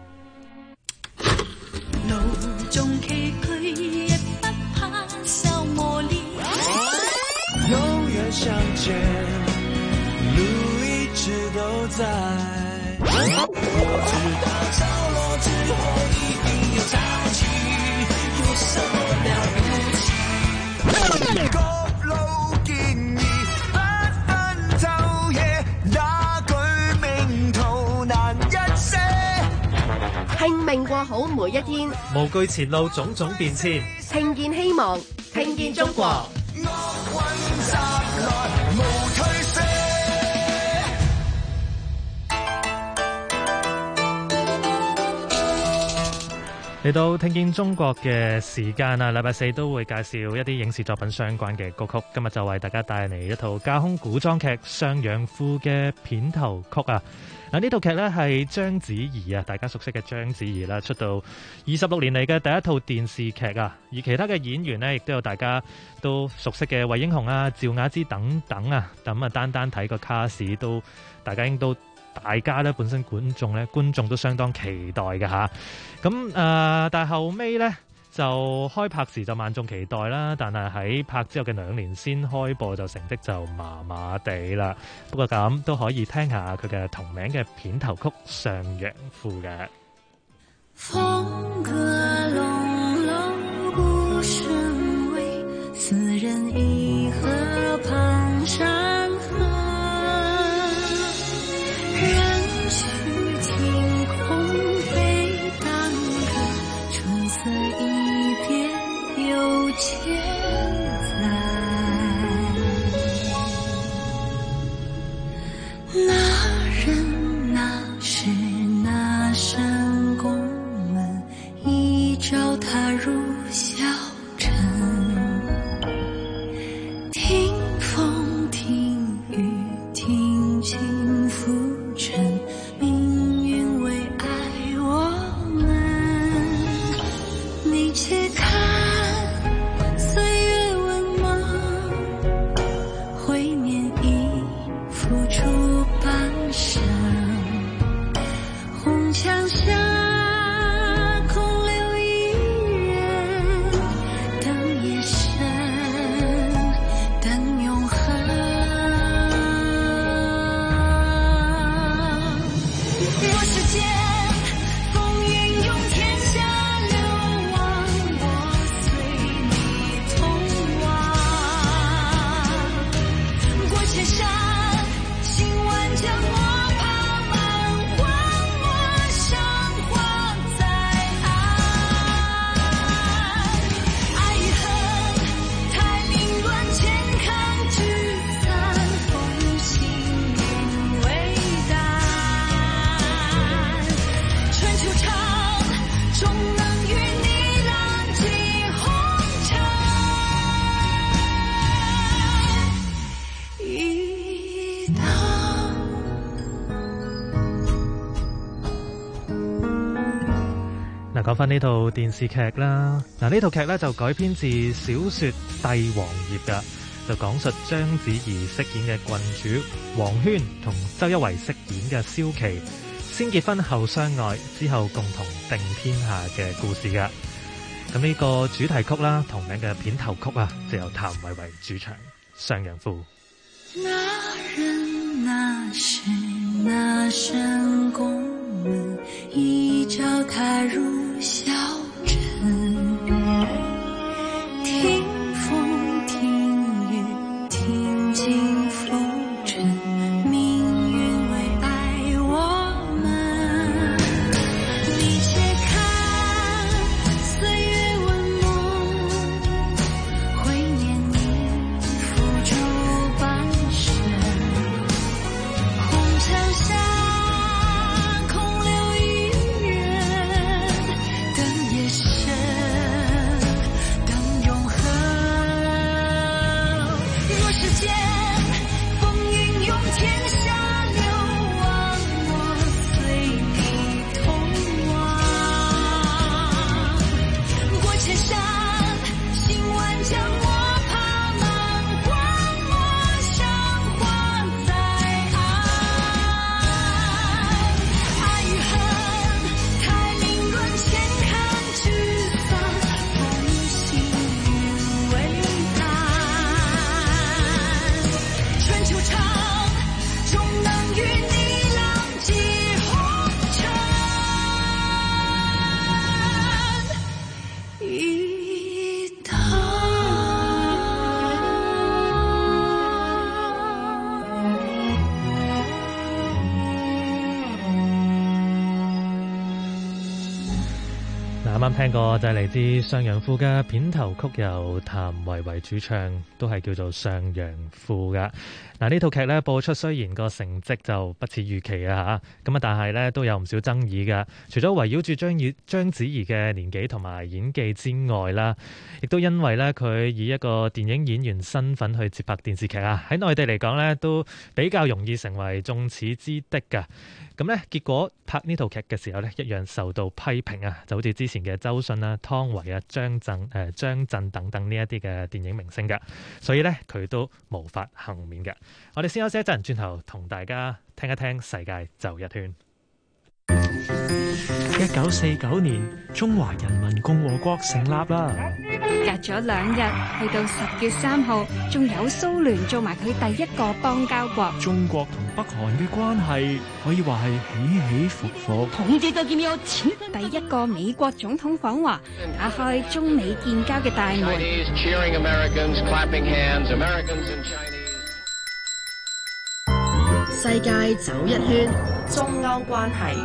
路中崎嶇，亦不怕受磨練。 永遠相見，路一直都在。我知道着落之後一定有潮起，有什麼了不起？各路建議，不分晝夜，那句名圖難一些。 拼命過好每一天， 無懼前路種種變遷， 聽見希望，聽見中國。 嚟到聽見中國嘅時間啊，禮拜四都會介紹一啲影視作品相關嘅歌曲。今日就為大家帶嚟一套架空古裝劇《上陽賦》嘅片頭曲啊！嗱，呢套劇呢係章子怡啊，大家熟悉嘅章子怡啦，出道26年嚟嘅第一套電視劇啊。而其他嘅演員呢，亦都有大家都熟悉嘅惠英紅啊、趙雅芝等等啊。咁啊，單睇個卡士都，大家應都。大家咧本身觀眾都相當期待嘅嚇，咁但係後尾咧就開拍時就萬眾期待啦，但係喺拍之後嘅2年先開播就成績就麻麻地啦。不過咁都可以聽下佢嘅同名嘅片頭曲《上陽賦》嘅。 風歌隆隆不勝味，斯人議河畔山河。人去聽空悲當歌，春色一別又千載。那人那時那山宮門，一朝踏入小城。聽風聽雨聽盡浮沉，命運為愛我們。你且看歲月溫夢，回念已付出半生。紅牆下空留一人，等夜深，等永恆。我世間風雲湧天下流亡，我隨你同往。過千山，行萬江，我爬滿荒漠，生活在愛。愛與恨，太凌亂，乾康聚散，風行雲為淡。春秋長，終能與你浪跡紅塵一趟。 嗱，講翻呢套電視劇啦。嗱，呢套劇咧就改編自小說《帝王業》噶，就講述章子怡飾演嘅郡主黃軒同周一圍飾演嘅蕭琪先結婚後相愛，之後共同定天下嘅故事噶。咁呢個主題曲啦，同名嘅片頭曲啊，就由譚維維主唱《上陽賦》。 那人那時那山宮門，一朝踏入小城。聽風聽雨聽盡浮沉，命運為愛我們。你且看歲月溫夢，回念你付出半生。紅牆下空留一人，等啱啱聽過就係嚟自上陽賦嘅片頭曲，由譚維維主唱，都係叫做上陽賦噶。嗱，呢套劇呢播出，雖然個成績就不似預期啊嚇，咁啊但係呢都有唔少爭議嘅。除咗圍繞住章子怡嘅年紀同埋演技之外啦，亦都因為呢佢以一個電影演員身份去接拍電視劇啊，喺內地嚟講呢都比較容易成為眾矢之的㗎。咁呢結果拍呢套劇嘅時候呢，一樣受到批評啊，就好似之前嘅周迅啊、湯唯啊、張震等等呢一啲嘅電影明星㗎，所以呢，佢都無法幸免嘅。我哋先休息一陣，轉頭同大家聽一聽世界走一圈。 1949年，中華人民共和國成立啦。 隔咗2日，去到10月3號，仲有蘇聯做埋佢第一個邦交國。 中國同北韓嘅關係可以話係起起伏伏。 第一個美國總統訪華，打開中美建交嘅大門。 世界走一圈，中歐關係。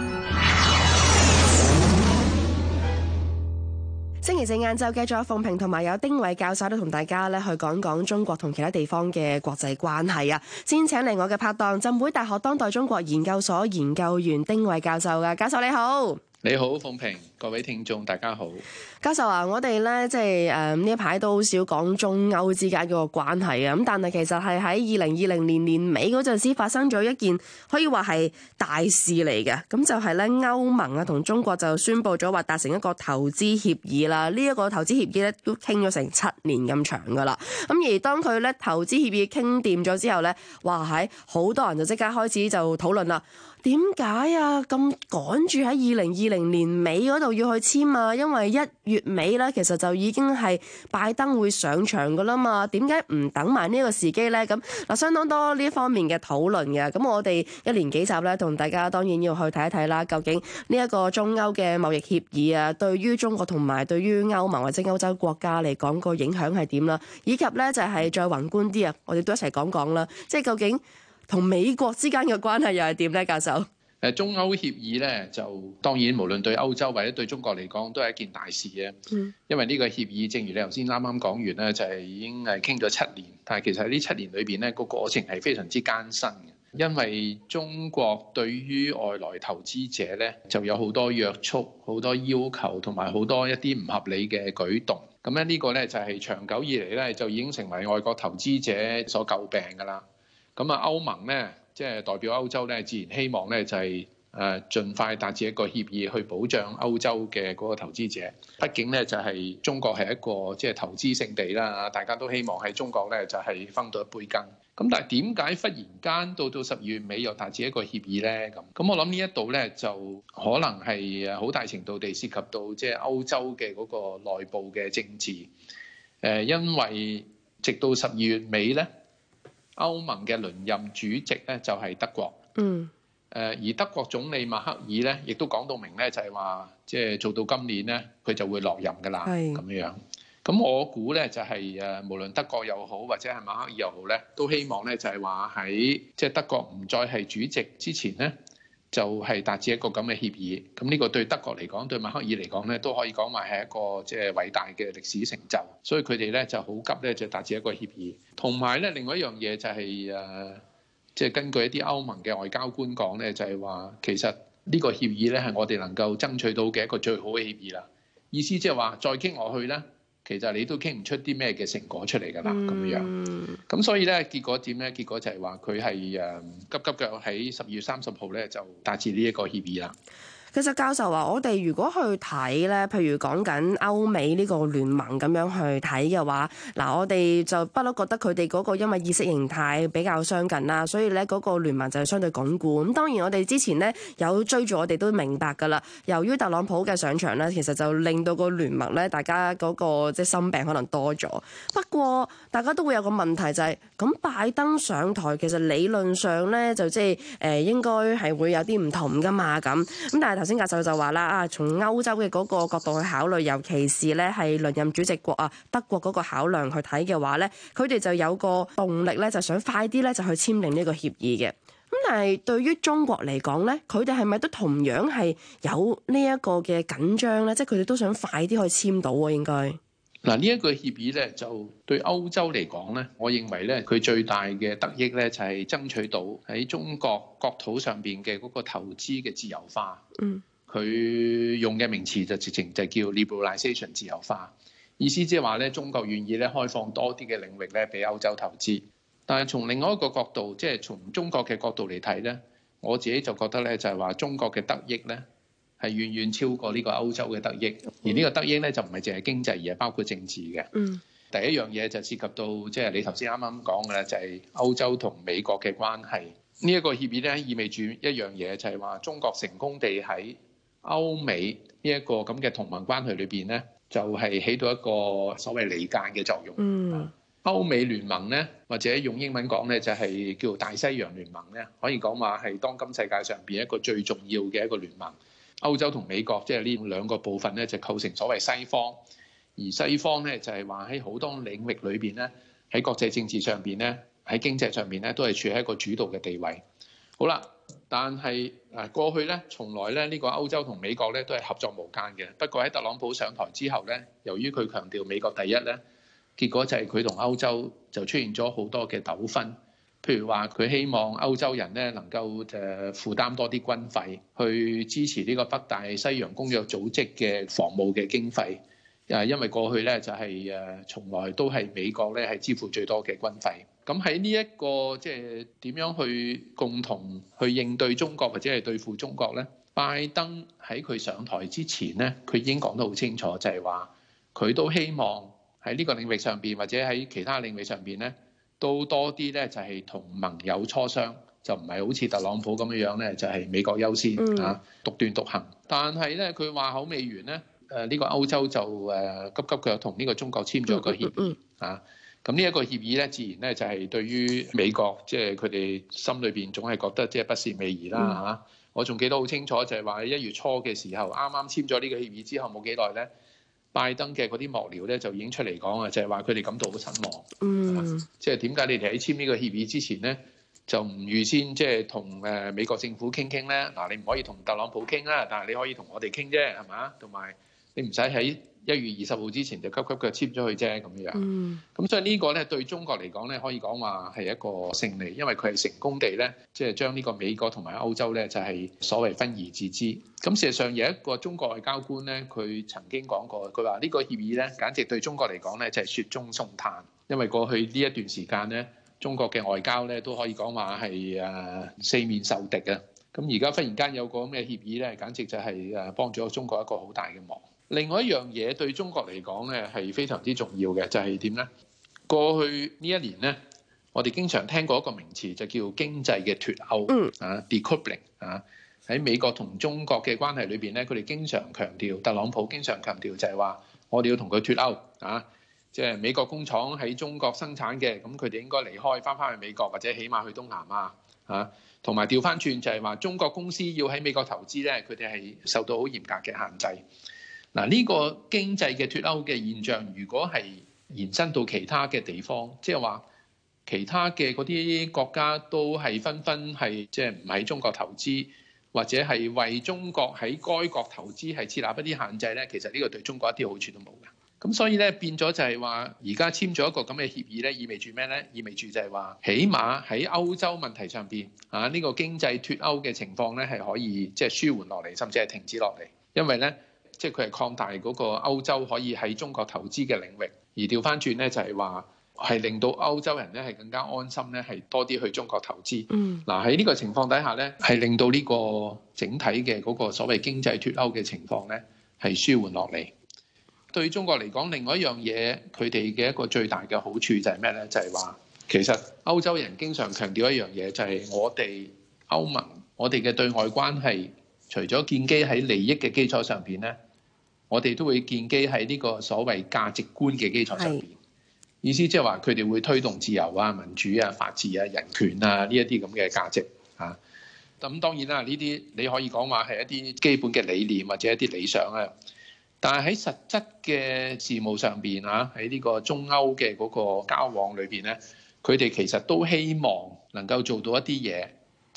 星期四晏晝繼續有鳳平同埋有丁偉教授都同大家咧去講講中國同其他地方嘅國際關係啊！先請嚟我嘅拍檔浸會大學當代中國研究所研究員丁偉教授㗎，教授你好。 你好，鳳平，各位聽眾大家好。 教授啊，我哋咧即係呢一排都好少講中歐之間嗰個關係啊，咁但係其實係喺2020年年尾嗰陣時發生咗一件可以話係大事嚟嘅，咁就係咧歐盟啊同中國就宣布咗話達成一個投資協議啦。呢一個投資協議咧都傾咗成7年咁長噶啦，咁而當佢咧投資協議傾掂咗之後咧，哇係好多人就即刻開始就討論啦。點解啊咁趕住喺2020年尾嗰度要去簽啊？因為1月尾咧，其實就已經係拜登會上場噶啦嘛。點解唔等埋呢個時機咧？咁嗱，相當多呢方面嘅討論嘅。咁我哋1連幾集咧，同大家當然要去睇一睇啦。究竟呢一個中歐嘅貿易協議啊，對於中國同埋對於歐盟或者歐洲國家嚟講個影響係點啦？以及咧就係再宏觀啲啊，我哋都一齊講講啦。即係究竟同美國之間嘅關係又係點咧，教授？ 中歐協議咧，就當然無論對歐洲或者對中國嚟講，都係一件大事嘅。因為呢個協議，正如你頭先啱啱講完咧，就係已經係傾咗7年。但係其實喺呢7年裏邊咧，個過程係非常之艱辛嘅。因為中國對於外來投資者咧，就有好多約束、好多要求同埋好多一啲唔合理嘅舉動。咁咧呢個咧就係長久以嚟咧，就已經成為外國投資者所詬病㗎啦。咁啊，歐盟咧，即係代表歐洲咧，自然希望咧就係盡快達至一個協議，去保障歐洲嘅嗰個投資者。畢竟咧就係中國係一個即係投資勝地啦，大家都希望喺中國咧就係分到一杯羹。咁但係點解忽然間到12月尾又達至一個協議咧？咁我諗呢一度咧就可能係好大程度地涉及到即係歐洲嘅嗰個內部嘅政治。因為直到12月尾咧，歐盟嘅輪任主席咧就係德國，而德國總理默克爾咧，亦都講到明咧，就係話即係做到今年咧，佢就會落任㗎啦，咁樣。咁我估咧就係無論德國又好，或者係默克爾又好咧，都希望咧就係話喺即係德國唔再係主席之前咧，就係達至一個咁嘅協議。咁呢個對德國嚟講，對默克爾嚟講咧，都可以講話係一個即係偉大嘅歷史成就。所以佢哋咧就好急咧，就達至一個協議。同埋咧，另外一樣嘢就係即係根據一啲歐盟嘅外交官講咧，就係話其實呢個協議咧係我哋能夠爭取到嘅一個最好嘅協議啦。意思即係話再傾落去咧，其實你都傾唔出啲咩嘅成果出嚟㗎啦，咁樣。咁所以咧，結果點咧？結果就係話佢係急急腳喺12月30號咧就達至呢一個協議啦。 其實教授話，我哋如果去睇咧，譬如講緊歐美呢個聯盟咁樣去睇嘅話，嗱，我哋就不嬲覺得佢哋嗰個因為意識形態比較相近啦，所以咧嗰個聯盟就係相對鞏固。咁當然我哋之前咧有追住，我哋都明白㗎啦。由於特朗普嘅上場咧，其實就令到個聯盟咧，大家嗰個即係心病可能多咗。不過大家都會有個問題就係，咁拜登上台其實理論上咧就即係應該係會有啲唔同㗎嘛咁但係頭先教授就話啦，從歐洲嘅嗰個角度去考慮，尤其是咧係輪任主席國德國嗰個考量去睇嘅話咧，佢哋就有個動力咧，就想快啲咧就去簽訂呢個協議嘅。 但係對於中國嚟講咧，佢哋係咪都同樣係有呢一個嘅緊張咧？即係佢哋都想快啲去簽到喎，應該。 嗱，呢一個協議咧，就對歐洲嚟講咧，我認為咧，佢最大嘅得益咧，就係爭取到喺中國國土上邊嘅嗰個投資嘅自由化。佢用嘅名詞就直情就叫 liberalization 自由化，意思即係話咧，中國願意咧開放多啲嘅領域咧，俾歐洲投資。但係從另外一個角度，即係從中國嘅角度嚟睇咧，我自己就覺得咧，就係話中國嘅得益咧係遠遠超過呢個歐洲嘅得益，而呢個得益咧就唔係淨係經濟，而係包括政治嘅。第一樣嘢就涉及到即係你頭先啱啱講嘅咧，就係歐洲同美國嘅關係。呢一個協議咧意味住一樣嘢，就係話中國成功地喺歐美呢一個咁嘅同盟關係裏邊咧，就係起到一個所謂離間嘅作用。歐美聯盟咧，或者用英文講咧，就係叫大西洋聯盟咧，可以講話係當今世界上邊一個最重要嘅一個聯盟。歐洲同美國即係呢兩個部分咧，就構成所謂西方，而西方咧就係話喺好多領域裏邊咧，喺國際政治上邊咧，喺經濟上邊咧，都係處喺一個主導嘅地位。好啦，但係過去咧，從來咧呢個歐洲同美國咧都係合作無間嘅。不過喺特朗普上台之後咧，由於佢強調美國第一咧，結果就係佢同歐洲就出現咗好多嘅糾紛。譬如話佢希望歐洲人咧能夠負擔多啲軍費，去支持呢個北大西洋公約組織嘅防務嘅經費。因為過去咧就係從來都係美國咧係支付最多嘅軍費。咁喺呢一個即係點樣去共同去應對中國或者係對付中國咧？拜登喺佢上台之前咧，佢已經講得好清楚，就係話佢都希望喺呢個領域上邊或者喺其他領域上邊咧，都多啲咧就係同盟友磋商，就唔係好似特朗普咁樣樣咧，就係美國優先啊，獨斷獨行。但係咧，佢話口未完咧，呢個歐洲就急急腳同呢個中國簽咗個協議啊。咁呢一個協議咧，自然咧就係對於美國，即係佢哋心裏邊總係覺得即係不是味兒啦嚇。我仲記得好清楚，就係話喺1月初嘅時候，啱啱簽咗呢個協議之後冇幾耐咧，拜登嘅嗰啲幕僚咧就已經出嚟講啊，就係話佢哋感到好失望。即係點解你哋喺簽呢個協議之前咧，就唔預先即係同美國政府傾傾咧？嗱，你唔可以同特朗普傾啦，但係你可以同我哋傾啫，係嘛？同埋你唔使喺1月20號之前就急急腳簽咗去啫咁樣。咁所以呢個咧對中國嚟講咧，可以講話係一個勝利，因為佢係成功地咧，即係將呢個美國同埋歐洲咧就係所謂分而治之。咁事實上有一個中國外交官咧，佢曾經講過，佢話呢個協議咧，簡直對中國嚟講咧就係雪中送炭，因為過去呢一段時間咧，中國嘅外交咧都可以講話係四面受敵啊。咁而家忽然間有個咁嘅協議咧，簡直就係幫咗中國一個好大嘅忙。另外一樣嘢對中國嚟講咧係非常之重要嘅，就係點咧？過去呢一年咧，我哋經常聽過一個名詞，就叫經濟嘅脫鈎，decoupling 啊。喺美國同中國嘅關係裏邊咧，佢哋經常強調，特朗普經常強調就係話，我哋要同佢脫鈎啊！即係美國工廠喺中國生產嘅，咁佢哋應該離開，翻去美國或者起碼去東南亞啊。同埋調翻轉就係話，中國公司要喺美國投資咧，佢哋係受到好嚴格嘅限制。嗱，呢個經濟嘅脫鈎嘅現象，如果係延伸到其他嘅地方，即係話其他嘅嗰啲國家都係紛紛係即係唔喺中國投資，或者係為中國喺該國投資係設立一啲限制咧，其實呢個對中國一啲好處都冇嘅。咁所以咧變咗就係話，而家簽咗一個咁嘅協議咧，意味住咩咧？意味住就係話，起碼喺歐洲問題上邊呢個經濟脫鈎嘅情況咧係可以即係舒緩落嚟，甚至係停止落嚟，因為咧。即係佢係擴大嗰個歐洲可以喺中國投資嘅領域，而調翻轉咧就係話係令到歐洲人咧係更加安心咧，係多啲去中國投資。嗱喺呢個情況底下咧，係令到呢個整體嘅嗰個所謂經濟脫鈎嘅情況咧係舒緩落嚟。對中國嚟講，另外一樣嘢佢哋嘅一個最大嘅好處就係咩咧？就係話其實歐洲人經常強調一樣嘢，就係我哋歐盟我哋嘅對外關係，除咗建基喺利益嘅基礎上邊咧。我哋都會建基喺呢個所謂價值觀嘅基礎上邊，意思即係話佢哋會推動自由啊、民主啊、法治啊、人權啊呢一啲咁嘅價值啊。咁當然啦，呢啲你可以講話係一啲基本嘅理念或者一啲理想啊。但係喺實質嘅事務上邊啊，喺呢個中歐嘅嗰個交往裏邊咧，佢哋其實都希望能夠做到一啲嘢，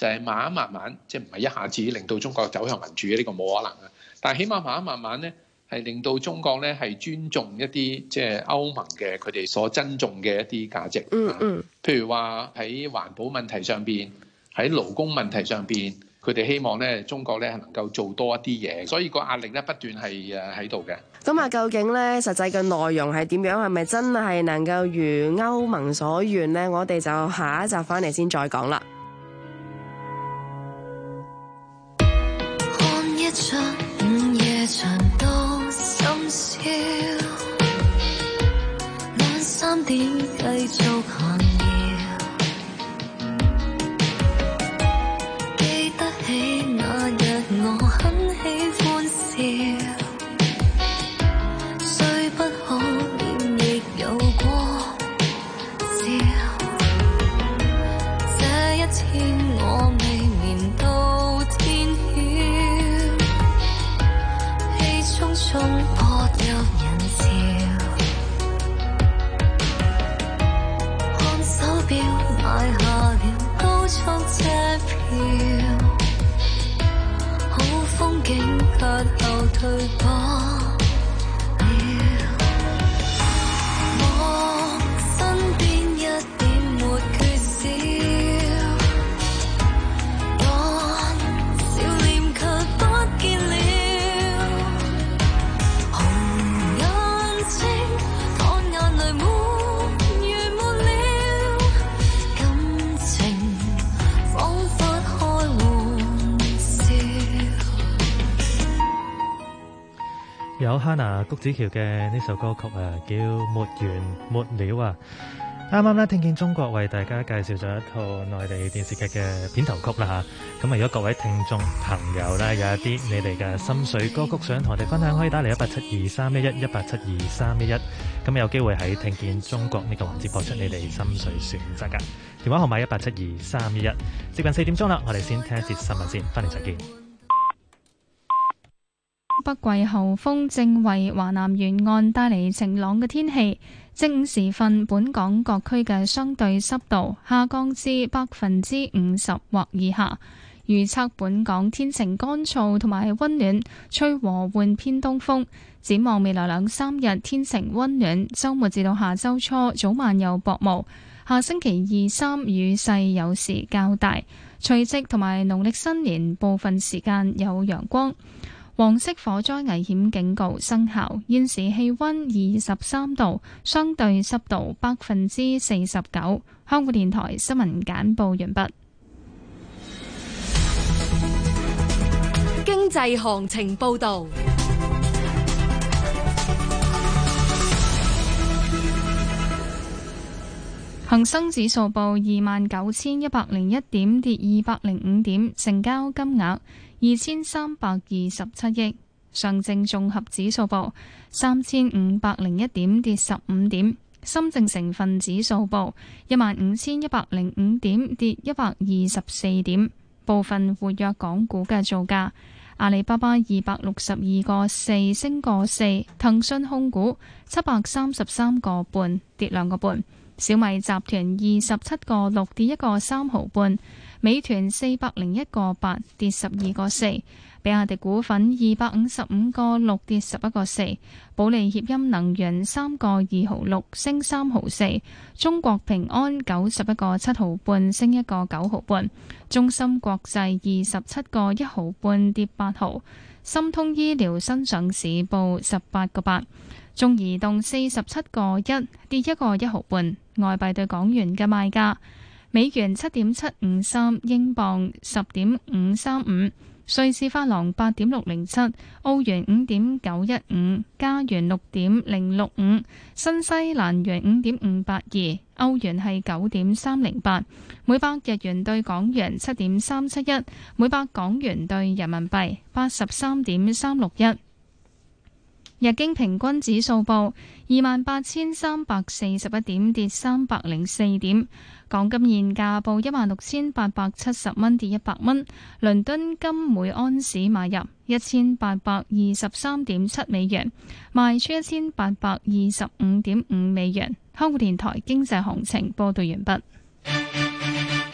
就係慢慢，即係唔係一下子令到中國走向民主嘅，呢個冇可能嘅。但係起碼慢慢咧，係令到中國咧係尊重一啲即係歐盟嘅佢哋所珍重嘅一啲價值。譬如話喺環保問題上邊，喺勞工問題上邊，佢哋希望咧中國咧能夠做多一啲嘢，所以個壓力咧不斷係喺度嘅。 咁啊，究竟咧實際嘅內容係點樣？係咪真係能夠如歐盟所願呢？我哋就下一集翻嚟先再講啦。 看一出午夜長到深宵，2、3點繼續行搖，記得起那日我很喜歡笑。衝破入人潮，看手錶買下了高速車票，好風景卻後退不了，我身邊一點沒缺少，但笑臉卻不見了。 有 Hannah 谷子喬嘅呢首歌曲啊，叫《沒完沒了》啊！啱啱咧聽見中國為大家介紹咗一套內地電視劇嘅片頭曲啦嚇，咁如果各位聽眾朋友咧有一啲你哋嘅心水歌曲想同我哋分享，可以打嚟1872311 1872311，咁有機會喺聽見中國呢個環節播出你哋心水選擇㗎。電話號碼1872311。接近4點鐘啦，我哋先聽一節新聞先，翻嚟再見。 北季候風正為華南沿岸帶嚟晴朗嘅天氣。正午時分，本港各區嘅相對濕度下降至50%或以下。預測本港天晴乾燥同埋溫暖，吹和緩偏東風。展望未來2-3日天晴溫暖，週末至到下週初早晚有薄霧。下星期2、3雨勢有時較大，除夕同埋農曆新年部分時間有陽光。黃色火災危險警告生效。現時氣溫23度，相對濕度49%。香港電台新聞簡報完畢。 經濟行情報道。 恒生指數報29,101點，跌205點，成交金額2327億。上證綜合指數報3,501點，跌15點。深證成分指數報15,105點，跌124點。部分活躍港股嘅造價：阿里巴巴262個4升個4，騰訊控股733個半跌2個半，小米集團27個6跌1個3毫半，美團401個8跌12個4，比亞迪股份255個6跌11個4，保利協鑫能源3個2毫6升3毫4，中國平安91個7毫半升1個9毫半，中芯國際27個1毫半跌8毫，心通醫療新上市報18個8，中移動47個1跌1個1毫半。外幣對港元嘅賣價：美元7.753，英鎊10.535，瑞士法郎8.607，澳元5.915，加元6.065，新西蘭元5.582，歐元係9.308，每百日元對港元7.371，每百港元對人民幣83.361。日經平均指數報28,341點，跌304點。港金現價報16,870蚊，跌100蚊。倫敦金每盎司買入1,823.7美元，賣出1,825.5美元。香港電台經濟行情報道完畢。 交通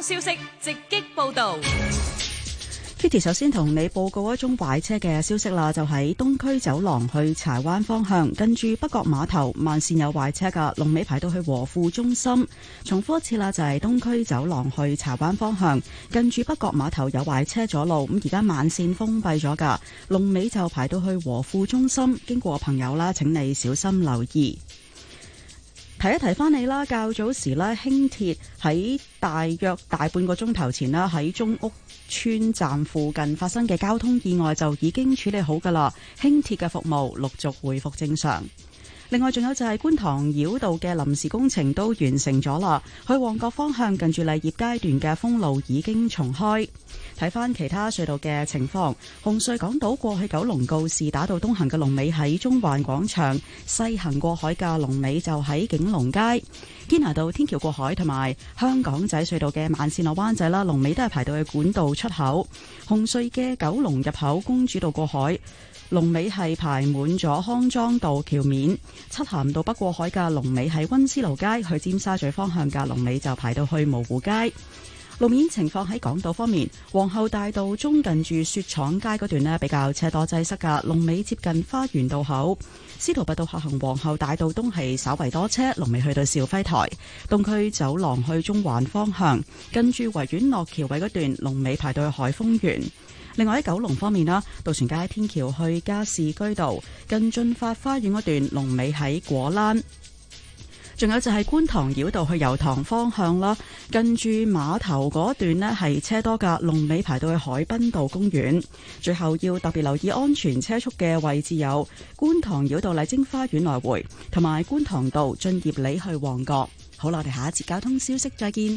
消息直擊報導。 Kitty 首先同你報告一宗壞車嘅消息啦，就喺東區走廊去柴灣方向，近住北角碼頭慢線有壞車噶，龍尾排到去和富中心。重複一次啦，就係東區走廊去柴灣方向，近住北角碼頭有壞車阻路，咁而家慢線封閉咗噶，龍尾就排到去和富中心。經過朋友啦，請你小心留意。提一提翻你啦，較早時咧，輕鐵喺大約大半個鐘頭前啦，喺中屋村站附近發生嘅交通意外就已經處理好噶啦，輕鐵嘅服務陸續恢復正常。另外仲有就係觀塘繞道嘅臨時工程都完成咗啦，去旺角方向近住勵業街段嘅封路已經重開。睇翻其他隧道嘅情況，紅隧港島過去九龍告士打道東行嘅龍尾喺中環廣場，西行過海嘅龍尾就喺景隆街。堅拿道天橋過海同埋香港仔隧道嘅慢線落灣仔啦，龍尾都係排到去管道出口。紅隧嘅九龍入口公主道過海，龍尾係排滿咗康莊道橋面。漆咸道北過海嘅龍尾喺溫思勞街，去尖沙咀方向嘅龍尾就排到去蕪湖街。路面情況喺港島方面，皇后大道中近住雪廠街嗰段呢比較車多擠塞噶，龍尾接近花園道口。司徒拔道下行皇后大道東係稍為多車，龍尾去到兆輝台。東區走廊去中環方向，近住維園落橋位嗰段龍尾排到去海峰園。另外喺九龍方面啦，渡船街天橋去加士居道近駿發花園嗰段龍尾喺果欄。仲有就係觀塘繞道去油塘方向啦，近住碼頭嗰段呢係車多噶，龍尾排到去海濱道公園。最後要特別留意安全車速嘅位置有觀塘繞道麗晶花園來回，同埋觀塘道駿業里去旺角。好啦，我哋下一節交通消息再見。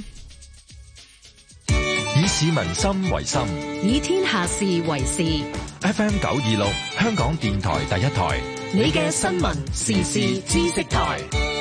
以市民心為心， 以天下事為事。 FM 926香港電台第一台， 你嘅新聞時事知識台。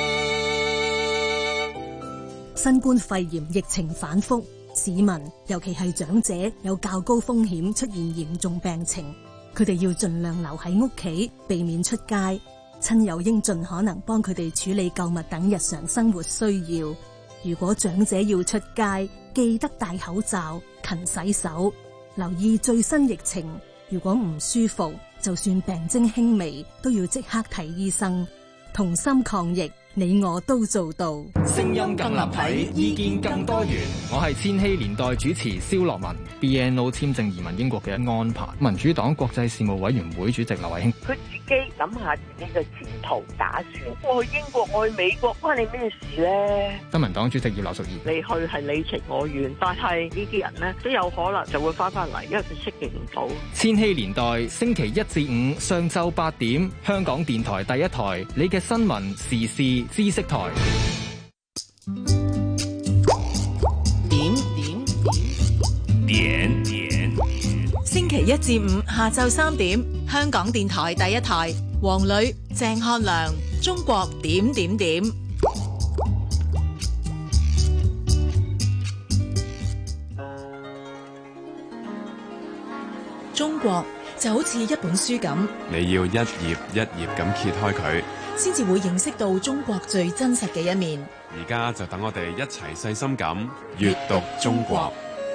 新冠肺炎疫情反覆，市民尤其係長者有較高風險出現嚴重病情，佢哋要盡量留喺屋企，避免出街。親友應盡可能幫佢哋處理購物等日常生活需要。如果長者要出街，記得戴口罩、勤洗手，留意最新疫情。如果唔舒服，就算病徵輕微，都要即刻睇醫生。同心抗疫，你我都做到。 聲音更立體，意見更多元。我係千禧年代主持蕭樂文。BNO 簽證移民英國嘅安排，民主黨國際事務委員會主席劉慧卿。 佢自己諗下自己嘅前途打算。我去英國，我去美國，關你咩事咧？ 新民黨主席葉劉淑儀。 你去係你情我願，但係呢啲人呢都有可能就會翻嚟，因為佢適應唔到。 千禧年代星期一至五上晝8點，香港電台第一台，你嘅新聞時事知識台。 點星期一至五下晝3點，香港電台第一台，黃磊、鄭漢良，中國點點點。中國就好似一本書咁， 你要一頁一頁咁揭開佢， 先至會認識到中國最真實嘅一面。 而家就等我哋一齊細心咁閱讀中國。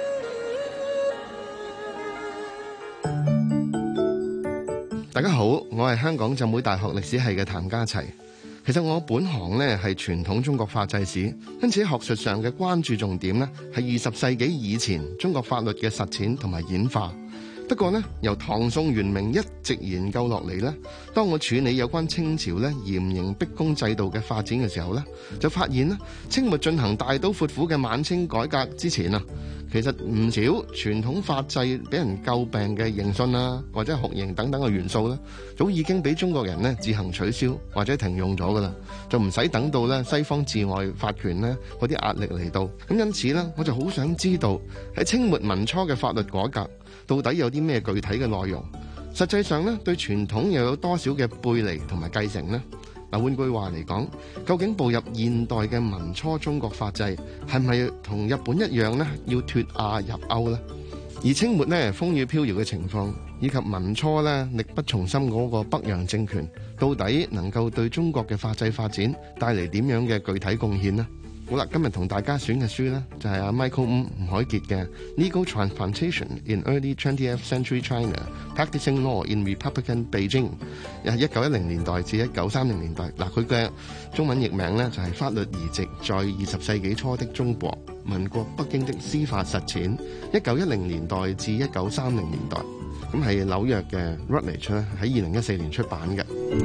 大家好，我係香港浸會大學歷史系嘅譚家齊。其實我本行呢係傳統中國法制史，因此學術上嘅關注重點呢係20世紀以前中國法律嘅實踐同埋演化。不過呢，由唐宋元明一直研究落嚟呢，當我處理有關清朝呢嚴刑逼供制度嘅發展嘅時候呢，就發現呢，清末進行大刀闊斧嘅晚清改革之前啊，其實唔少傳統法制俾人詬病嘅刑訊啊，或者酷刑等等嘅元素呢，早已經俾中國人呢自行取消或者停用咗噶啦，就唔使等到呢西方治外法權呢嗰啲壓力嚟到。咁因此呢，我就好想知道喺清末民初嘅法律改革到底有啲咩具體嘅內容？實際上呢，對傳統又有多少嘅背離同埋繼承呢？嗱，換句話嚟講，究竟步入現代嘅民初中國法制係咪同日本一樣呢？要脫亞入歐呢？而清末呢風雨飄搖嘅情況，以及民初呢力不從心嗰個北洋政權，到底能夠對中國嘅法制發展帶嚟點樣嘅具體貢獻呢？ 好啦，今日同大家選嘅書呢，就係阿 Michael 吳海傑嘅《Legal Transplantation in Early 20th Century China: Practicing Law in Republican Beijing》，1910年代至1930年代。嗱，佢嘅中文譯名呢，就係《法律移植在20世紀初的中國：民國北京的司法實踐（1910年代至1930年代）。咁係紐約嘅 Routledge 咧，喺2014年出版嘅。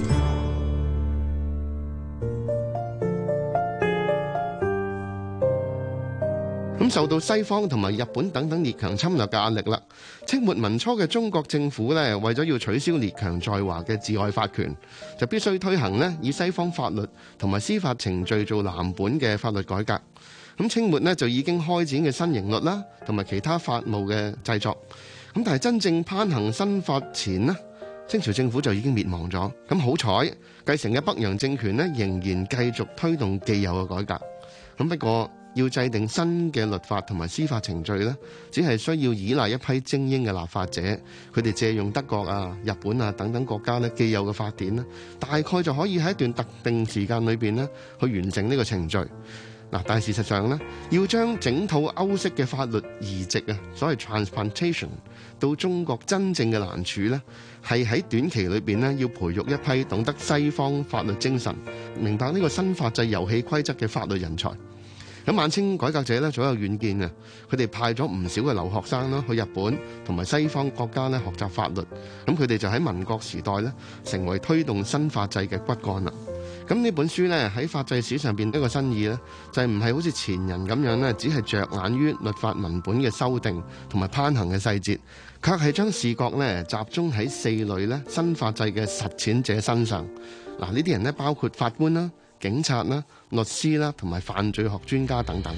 咁受到西方同埋日本等等列強侵略嘅壓力啦，清末民初嘅中國政府呢，為咗要取消列強在華嘅治外法權，就必須推行呢以西方法律同埋司法程序做藍本嘅法律改革。咁清末呢，就已經開展嘅新刑律啦，同埋其他法務嘅製作。咁但係真正頒行新法前呢，清朝政府就已經滅亡咗。咁好彩繼承嘅北洋政權呢，仍然繼續推動既有嘅改革。咁不過要制定新嘅律法同埋司法程序呢，只係需要依賴一批精英嘅立法者，佢哋借用德國啊、日本啊等等國家呢既有嘅法典呢，大概就可以喺一段特定時間裏邊呢去完成呢個程序。嗱，但係事實上呢，要將整套歐式嘅法律移植啊，所謂 transplantation 到中國真正嘅難處呢，係喺短期裏邊呢，要培育一批懂得西方法律精神、明白呢個新法制遊戲規則嘅法律人才。咁晚清改革者咧，早有遠見啊！佢哋派咗唔少嘅留學生啦，去日本同埋西方國家咧學習法律。咁佢哋就喺民國時代咧，成為推動新法制嘅骨幹啦。咁呢本書咧喺法制史上邊一個新意咧，就係唔係好似前人咁樣咧，只係着眼於律法文本嘅修訂同埋頒行嘅細節，卻係將視覺咧集中喺4類咧新法制嘅實踐者身上。嗱，呢啲人咧包括法官啦、警察啦、律師啦，同埋犯罪學專家等等。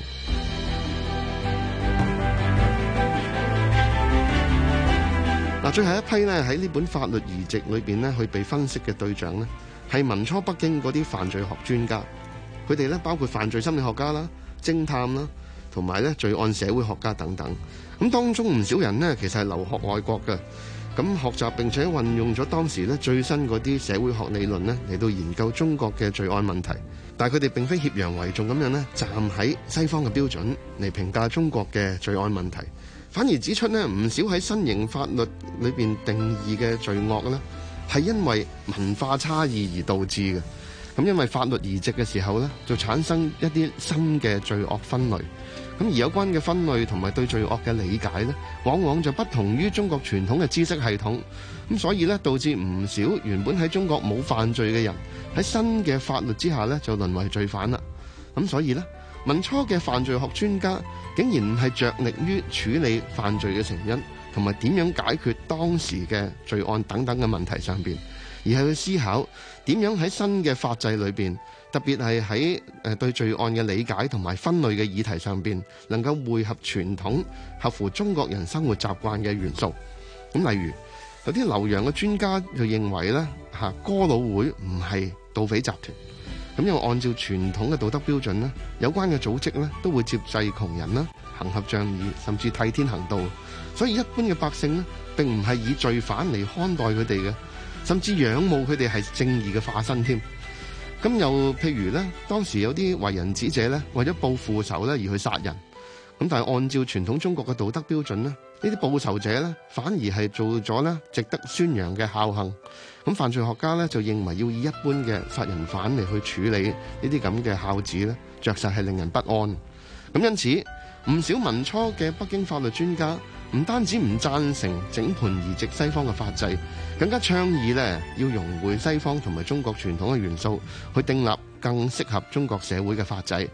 嗱，最後一批咧喺呢本法律移植裏邊咧去被分析嘅對象咧，係民初北京嗰啲犯罪學專家。佢哋咧包括犯罪心理學家啦、偵探啦，同埋咧罪案社會學家等等。咁當中唔少人呢，其實係留學外國嘅。咁學習並且運用咗當時咧最新嗰啲社會學理論咧嚟到研究中國嘅罪案問題，但係佢哋並非挾洋為重咁樣咧站喺西方嘅標準嚟評價中國嘅罪案問題，反而指出咧唔少喺新型法律裏邊定義嘅罪惡咧係因為文化差異而導致嘅。咁因為法律移植嘅時候咧就產生一啲新嘅罪惡分類。咁而有關嘅分類同埋對罪惡嘅理解呢，往往就不同於中國傳統嘅知識系統。咁所以呢，導致唔少原本喺中國冇犯罪嘅人喺新嘅法律之下呢，就淪為罪犯啦。咁所以呢，民初嘅犯罪學專家竟然唔係着力於處理犯罪嘅成因同埋點樣解決當時嘅罪案等等嘅問題上邊，而係去思考點樣喺新嘅法制裏邊，特別係喺對罪案嘅理解同埋分類嘅議題上邊，能夠匯合傳統合乎中國人生活習慣嘅元素。咁例如有啲留洋嘅專家就認為咧哥老會唔係盜匪集團。咁因為按照傳統嘅道德標準呢，有關嘅組織呢都會接濟窮人啦、行俠仗義，甚至替天行道。所以一般嘅百姓呢並唔係以罪犯嚟看待佢哋嘅，甚至仰慕佢哋係正義嘅化身添。咁又譬如呢，當時有啲為人子者呢，為咗報父仇呢而去殺人。咁但係按照傳統中國嘅道德標準呢，呢啲報仇者呢反而係做咗呢值得宣揚嘅孝行。咁犯罪學家呢就認為要以一般嘅殺人犯嚟去處理呢啲咁嘅孝子呢，着實係令人不安。咁因此唔少民初嘅北京法律專家唔單止唔贊成整盤移植西方嘅法制，更加倡議呢要融匯西方同埋中國傳統嘅元素，去訂立更適合中國社會嘅法制。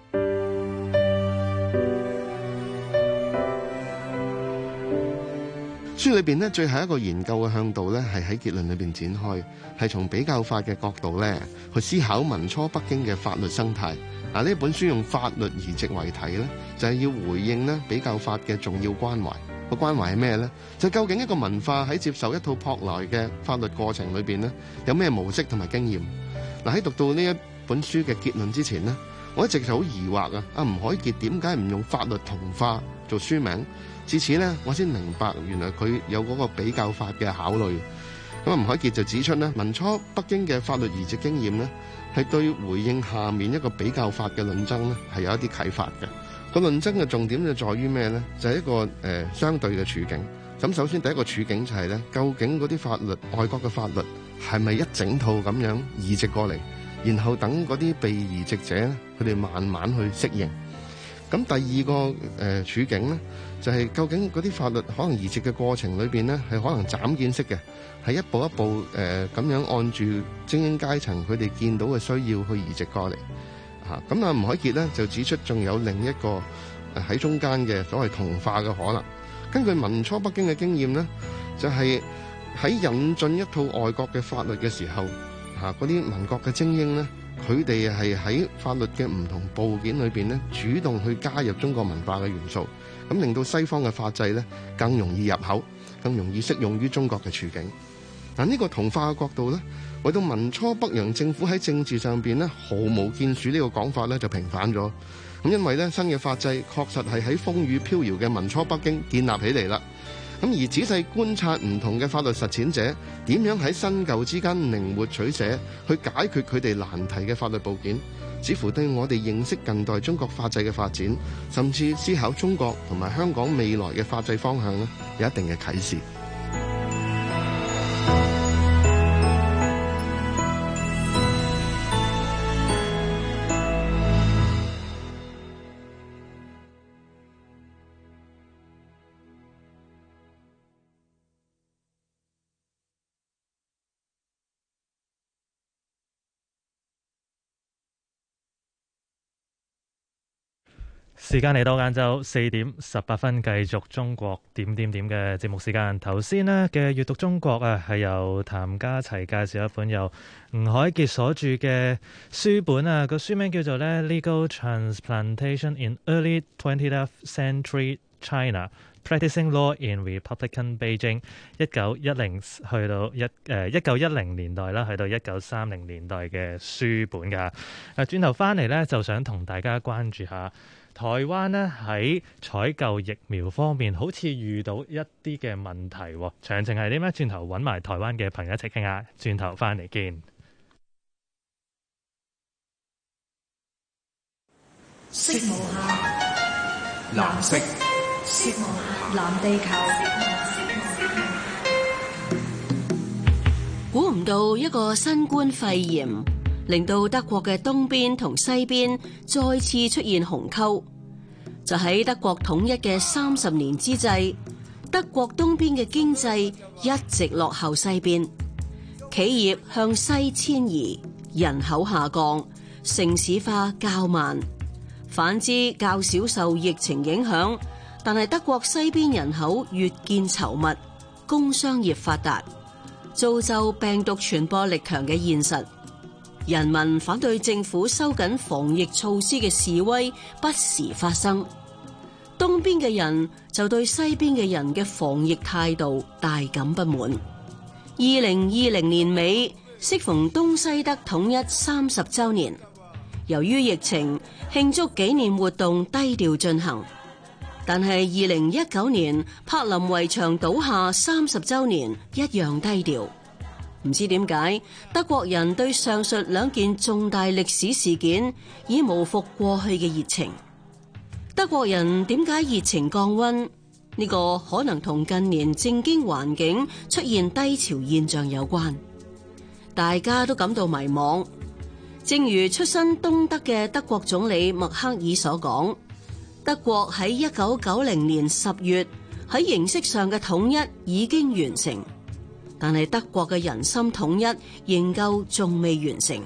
書裏邊呢，最後一個研究嘅向度呢，係喺結論裏邊展開，係從比較法嘅角度呢去思考民初北京嘅法律生態。嗱，呢本書用法律移植為題呢，就係要回應呢比較法嘅重要關懷。個關懷係咩呢？就究竟一個文化喺接受一套舶來嘅法律過程裏邊呢，有咩模式同埋經驗？嗱，喺讀到呢一本書嘅結論之前呢，我一直就好疑惑啊！吳海傑點解唔用法律同化做書名？至此呢，我先明白原來佢有嗰個比較法嘅考慮。 咁吳凱傑就指出呢，民初北京嘅法律移植經驗呢，係對回應下面一個比較法嘅論爭呢，係有一啲啟發嘅。個論爭嘅重點就在於咩呢？就係一個相對嘅處境。咁首先第一個處境就係呢，究竟嗰啲法律，外國嘅法律係咪一整套咁樣移植過嚟，然後等嗰啲被移植者呢，佢哋慢慢去適應。咁第二個處境呢，就係究竟嗰啲法律可能移植嘅過程裏邊呢，係可能斬件式嘅，係一步一步咁樣按住精英階層佢哋見到嘅需要去移植過嚟。咁啊，吳凱傑呢就指出，仲有另一個喺中間嘅所謂同化嘅可能。根據民初北京嘅經驗呢，就係喺引進一套外國嘅法律嘅時候，嗰啲民國嘅精英呢，佢哋係喺法律嘅唔同部件裏邊呢，主動去加入中國文化嘅元素，咁令到西方嘅法制呢更容易入口，更容易適用於中國嘅處境。嗱，呢個同化嘅角度呢，為到民初北洋政府喺政治上邊呢毫無建樹呢個講法呢就平反咗。咁因為呢新嘅法制確實係喺風雨飄搖嘅民初北京建立起嚟啦。咁而仔細觀察唔同嘅法律實踐者點樣喺新舊之間靈活取捨，去解決佢哋難題嘅法律部件，似乎對我哋認識近代中國法制嘅發展，甚至思考中國同埋香港未來嘅法制方向呢，有一定嘅啟示。 時間嚟到晏晝4:18，繼續中國點點點嘅節目時間。頭先呢嘅閱讀中國啊，係由譚家齊介紹一本由吳凱傑所著嘅書本啊，個書名叫做呢 Legal Transplantation in Early 20th Century China Practicing Law in Republican Beijing 1910年代啦，去到1930年代嘅書本㗎。轉頭翻嚟呢，就想同大家關注下台灣呢喺採購疫苗方面，好似遇到一啲嘅問題。詳情係點呢？轉頭揾埋台灣嘅朋友一齊傾下。轉頭翻嚟見。 色無限，藍色。色無限，藍地球。 估唔到一個新冠肺炎，令到德國嘅東邊同西邊再次出現鴻溝。就喺德國統一嘅30年之際，德國東邊嘅經濟一直落後西邊，企業向西遷移，人口下降，城市化較慢。反之，較少受疫情影響，但係德國西邊人口越見稠密，工商業發達，造就病毒傳播力強嘅現實。人民反對政府收緊防疫措施嘅示威不時發生，東邊嘅人就對西邊嘅人嘅防疫態度大感不滿。2020年尾，適逢東西德統一30週年，由於疫情，慶祝紀念活動低調進行。但係2019年柏林圍牆倒下30週年一樣低調。唔知點解，德國人對上述兩件重大歷史事件已無復過去嘅熱情。德國人點解熱情降溫？呢個可能同近年政經環境出現低潮現象有關。大家都感到迷茫。正如出身東德嘅德國總理默克爾所講，德國喺1990年10月喺形式上嘅統一已經完成。但係德國嘅人心統一仍舊仲未完成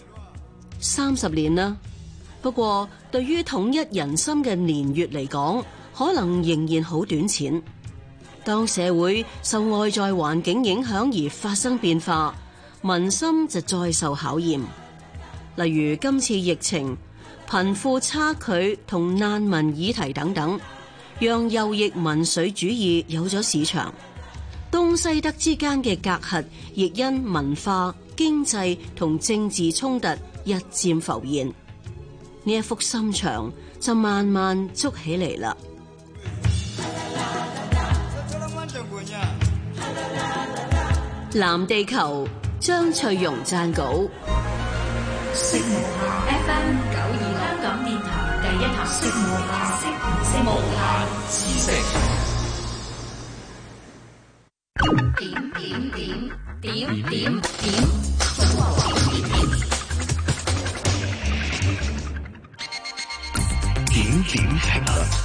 ，30年啦。不過對於統一人心嘅年月嚟講，可能仍然好短淺。當社會受外在環境影響而發生變化，民心就再受考驗。例如今次疫情、貧富差距同難民議題等等，讓右翼民粹主義有咗市場。東西德之間嘅隔閡，亦因文化、經濟同政治衝突日漸浮現。呢一幅心牆就慢慢築起嚟啦。 藍地球張翠容撰稿。 FM 92香港電台第一台，無限知識。 點評論。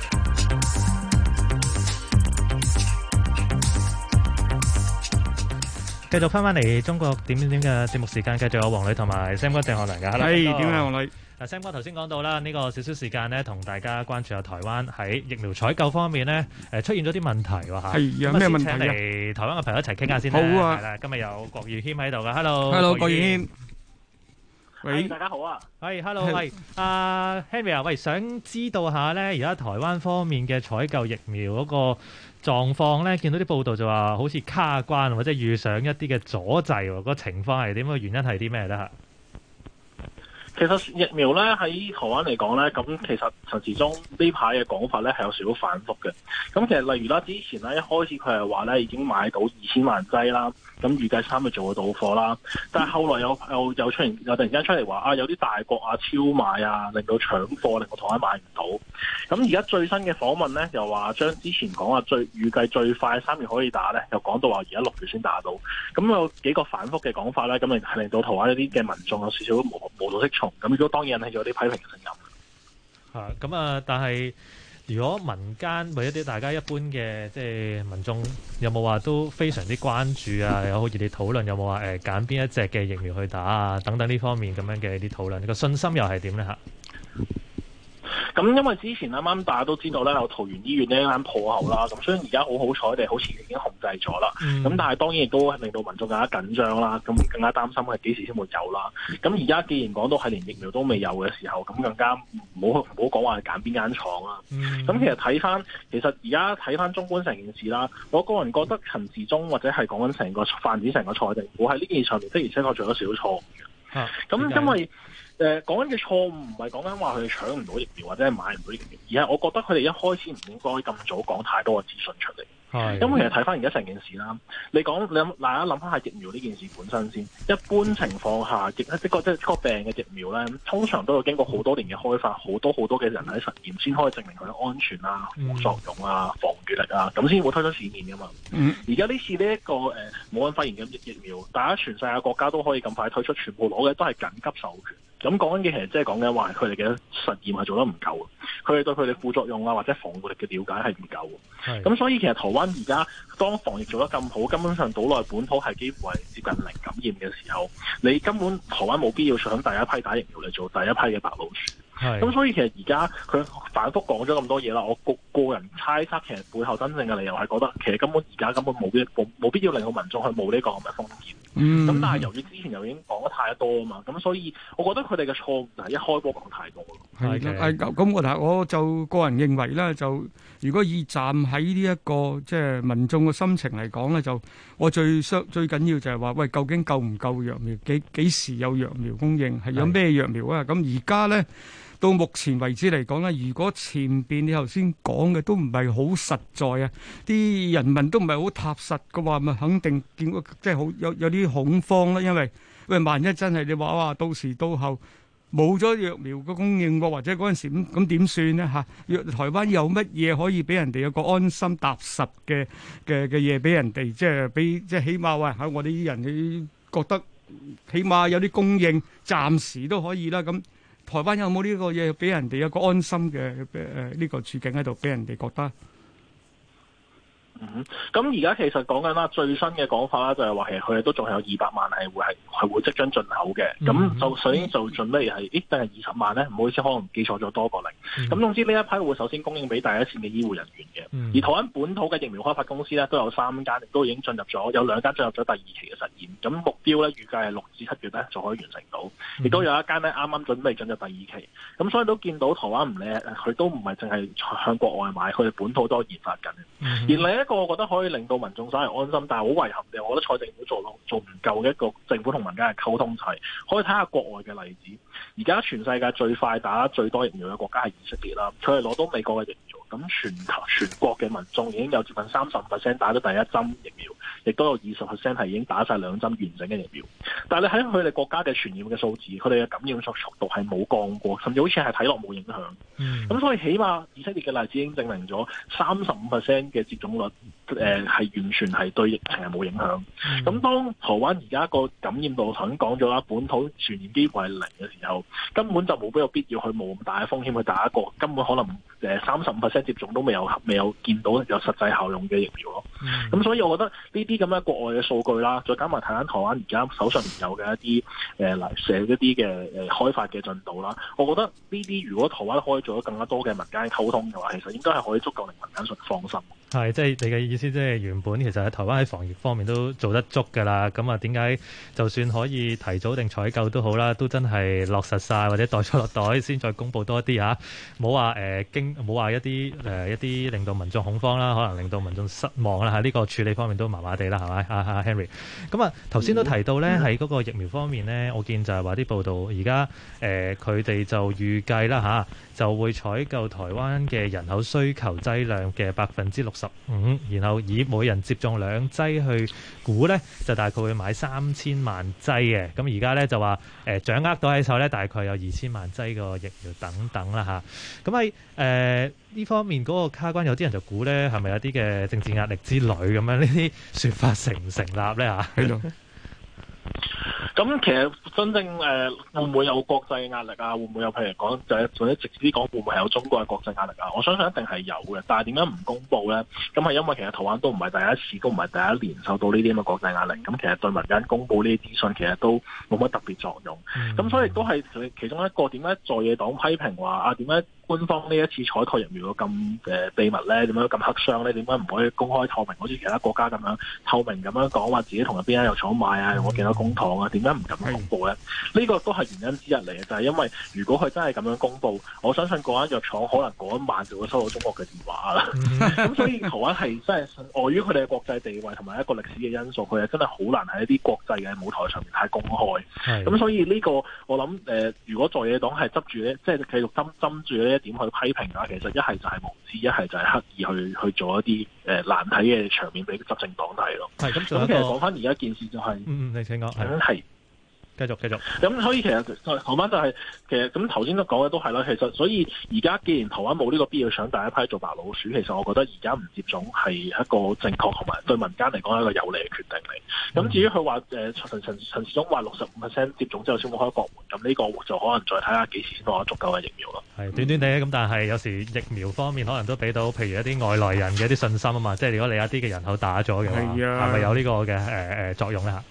繼續翻嚟中國點嘅節目時間，繼續有黃女同埋 Sam 哥鄭學良嘅。 係點啊，黃女？ 嗱 Sam 哥頭先講到啦，呢個少少時間呢，同大家關注下台灣喺疫苗採購方面呢，出現咗啲問題喎嚇。 係有咩問題啊？ 請嚟台灣嘅朋友一齊傾下先啦。 好啊。 係啦，今日有郭豫謙喺度嘅。Hello， 郭豫謙。喂， 大家好啊。 係 ，Hello， 喂，阿 Henry 啊，喂，想知道下呢，而家台灣方面嘅採購疫苗嗰個狀況呢，見到啲報道就話好似卡關或者遇上一啲嘅阻滯喎，個情況係點？個原因係啲咩咧？嚇？ 其實疫苗咧喺台灣嚟講咧，咁其實陳時中呢排嘅講法咧係有少少反覆嘅。咁其實例如啦，之前咧一開始佢係話咧已經買到2000萬劑啦，咁預計3月就會到貨啦。但係後來又出現又突然間出嚟話啊，有啲大國啊超買啊，令到搶貨，令到台灣買唔到。咁而家最新嘅訪問咧，又話將之前講話預計最快3月可以打咧，又講到話而家6月先打到。咁有幾個反覆嘅講法咧，咁係令到台灣一啲嘅民眾有少少無所適從。咁如果當然係有啲批評嘅聲音。 咁啊，但係如果民間或者啲大家一般嘅即係民眾，有冇話都非常之關注啊？有好熱烈討論，有冇話揀邊一隻嘅疫苗去打啊？等等呢方面咁樣嘅啲討論，個信心又係點咧嚇？ 咁因為之前啱啱大家都知道咧，有桃園醫院呢間破口啦，咁所以而家好彩地好似已經控制咗啦。咁但係當然亦都令到民眾更加緊張啦，咁更加擔心係幾時先會有啦。咁而家既然講到係連疫苗都未有嘅時候，咁更加唔好講話係揀邊間廠啦。咁其實而家睇翻中觀成件事啦，我個人覺得陳時中或者係講緊成個泛指成個蔡政府喺呢件事上面的而且確做咗少錯誤嘅。咁因為講緊嘅錯誤唔係講緊話佢哋搶唔到疫苗或者係買唔到疫苗，而係我覺得佢哋一開始唔應該咁早講太多嘅資訊出嚟。因為其實睇翻而家成件事啦，大家諗翻下疫苗呢件事本身先。一般情況下，即係個病嘅疫苗咧，通常都要經過好多年嘅開發，好多嘅人體實驗，先可以證明佢嘅安全啊、副作用啊、防禦力啊，咁先會推出市面噶嘛。而家呢次呢一個武漢肺炎嘅疫苗，大家全世界國家都可以咁快推出，全部攞嘅都係緊急授權。咁講緊嘅其實即係講緊話，佢哋嘅實驗係做得唔夠，佢哋對佢哋副作用啊或者防護力嘅了解係唔夠。咁所以其實台灣而家當防疫做得咁好，根本上島內本土係幾乎係接近零感染嘅時候，你根本台灣冇必要搶第一批打疫苗嚟做第一批嘅白老鼠。咁所以其實而家佢反覆講咗咁多嘢啦，我個人猜測其實背後真正嘅理由係覺得其實根本而家根本冇必要令到民眾去冒呢個咁嘅風險。咁但係由於之前又已經講得太多啊嘛，咁所以我覺得佢哋嘅錯誤就係一開波講太多咯。 咁我就個人認為咧，就如果以站喺呢一個即係民眾嘅心情嚟講咧，就我最緊要就係話，喂，究竟夠唔夠藥苗？幾時有藥苗供應？係有咩藥苗啊？咁而家咧到目前為止嚟講咧，如果前邊你頭先講嘅都唔係好實在啊，啲人民都唔係好踏實嘅話，咪肯定見到即係好有啲恐慌啦。因為萬一真係你話哇，到時到後冇咗藥苗嘅供應喎，或者嗰陣時咁點算呢？嚇？台灣有乜嘢可以俾人哋有個安心踏實嘅嘢俾人哋，即係起碼話喺我哋啲人你覺得起碼有啲供應，暫時都可以啦。咁台灣有冇呢個嘢俾人哋有個安心嘅呢個處境喺度，俾人哋覺得？ 咁而家其實講緊啦，最新嘅講法啦，就係話其實佢哋都仲係有200萬係會即將進口嘅。咁就首先就準備係，定係20萬咧？唔好意思，可能記錯咗多個零。咁總之呢一批會首先供應俾第一線嘅醫護人員嘅。而台灣本土嘅疫苗開發公司咧都有3間，亦都已經進入咗，有2間進入咗第2期嘅實驗。咁目標咧預計係6至7月咧就可以完成到。亦都有一間咧啱啱準備進入第2期。咁所以都見到台灣唔理，佢都唔係淨係向國外買，佢哋本土都研發緊。而另一個我覺得可以令到民眾稍為安心，但係好遺憾嘅，我覺得蔡政府做唔夠嘅一個政府同民間嘅溝通，就係可以睇下國外嘅例子。而家全世界最快打最多疫苗嘅國家係以色列啦，佢係攞到美國嘅疫苗。 咁全國嘅民眾已經有接近35%打咗第一針疫苗，亦都有20%係已經打晒2針完整嘅疫苗。但係你喺佢哋國家嘅傳染嘅數字，佢哋嘅感染速度係冇降過，甚至好似係睇落冇影響。咁所以起碼以色列嘅例子已經證明咗35%嘅接種率係完全係對疫情係冇影響。咁當台灣而家個感染度頭先講咗啦，本土傳染幾乎係零嘅時候，根本就冇俾個必要去冒咁大嘅風險去打一個根本可能35%接種都未有見到有實際效用嘅疫苗咯。咁所以我覺得呢啲咁嘅國外嘅數據啦，再加埋睇緊台灣而家手上面有嘅一啲寫一啲嘅開發嘅進度啦，我覺得呢啲如果台灣可以做到更加多嘅民間溝通嘅話，其實應該係可以足夠令民間放心。 係，即係你嘅意思，即係原本其實喺台灣喺防疫方面都做得足㗎啦。咁啊，點解就算可以提早定採購都好啦，都真係落實晒或者袋咗落袋先再公佈多啲嚇。冇話冇話一啲令到民眾恐慌啦，可能令到民眾失望啦嚇。呢個處理方面都麻麻地啦，係咪啊 Henry？ 咁啊，頭先都提到咧喺嗰個疫苗方面咧，我見就係話啲報道而家佢哋就預計啦嚇，就會採購台灣嘅人口需求劑量嘅65%，然後以每人接種2劑去估咧，就大概會買3000萬劑嘅。咁而家咧就話掌握到喺手咧，大概有2000萬劑個疫苗等等啦嚇。咁喺呢方面嗰個卡關，有啲人就估咧係咪有啲嘅政治壓力之類咁樣？呢啲説法成唔成立咧嚇？喺度。 咁其實真正會唔會有國際壓力啊？會唔會有譬如講或者直接啲講，會唔會有中國嘅國際壓力啊？我相信一定係有嘅，但係點解唔公佈咧？咁係因為其實台灣都唔係第一次，都唔係第一年受到呢啲咁嘅國際壓力。咁其實對民間公佈呢啲資訊，其實都冇乜特別作用。咁所以都係其中一個點解在野黨批評話啊，點解官方呢一次採購疫苗咁秘密咧？點解咁黑箱咧？點解唔可以公開透明，好似其他國家咁樣透明咁樣講話自己同入邊間藥廠買啊，用咗幾多公帑啊？點解唔咁公佈咧？呢個都係原因之一嚟嘅，就係因為如果佢真係咁樣公佈，我相信嗰間藥廠可能嗰一晚就會收到中國嘅電話啦。咁所以台灣係真係礙於佢哋嘅國際地位同埋一個歷史嘅因素，佢係真係好難喺一啲國際嘅舞台上面太公開。咁所以呢個我諗如果在野黨係執住咧，即係繼續針住呢一點去批評嘅話，其實一係就係無知，一係就係刻意去做一啲難睇嘅場面俾執政黨睇咯。 係咁， 其實講翻而家件事就係你請講係。 繼續。 咁所以其實台灣就係其實咁頭先都講嘅都係啦。其實所以而家既然台灣冇呢個必要想第一批做白老鼠，其實我覺得而家唔接種係一個正確同埋對民間嚟講係一個有利嘅決定嚟。咁至於佢話陳時中話65%接種之後先會開國門，咁呢個就可能再睇下幾時先攞得足夠嘅疫苗咯。 係短短地咁，但係有時疫苗方面可能都俾到譬如一啲外來人嘅一啲信心啊嘛。即係如果你有啲嘅人口打咗嘅話，係咪有呢個嘅作用咧嚇？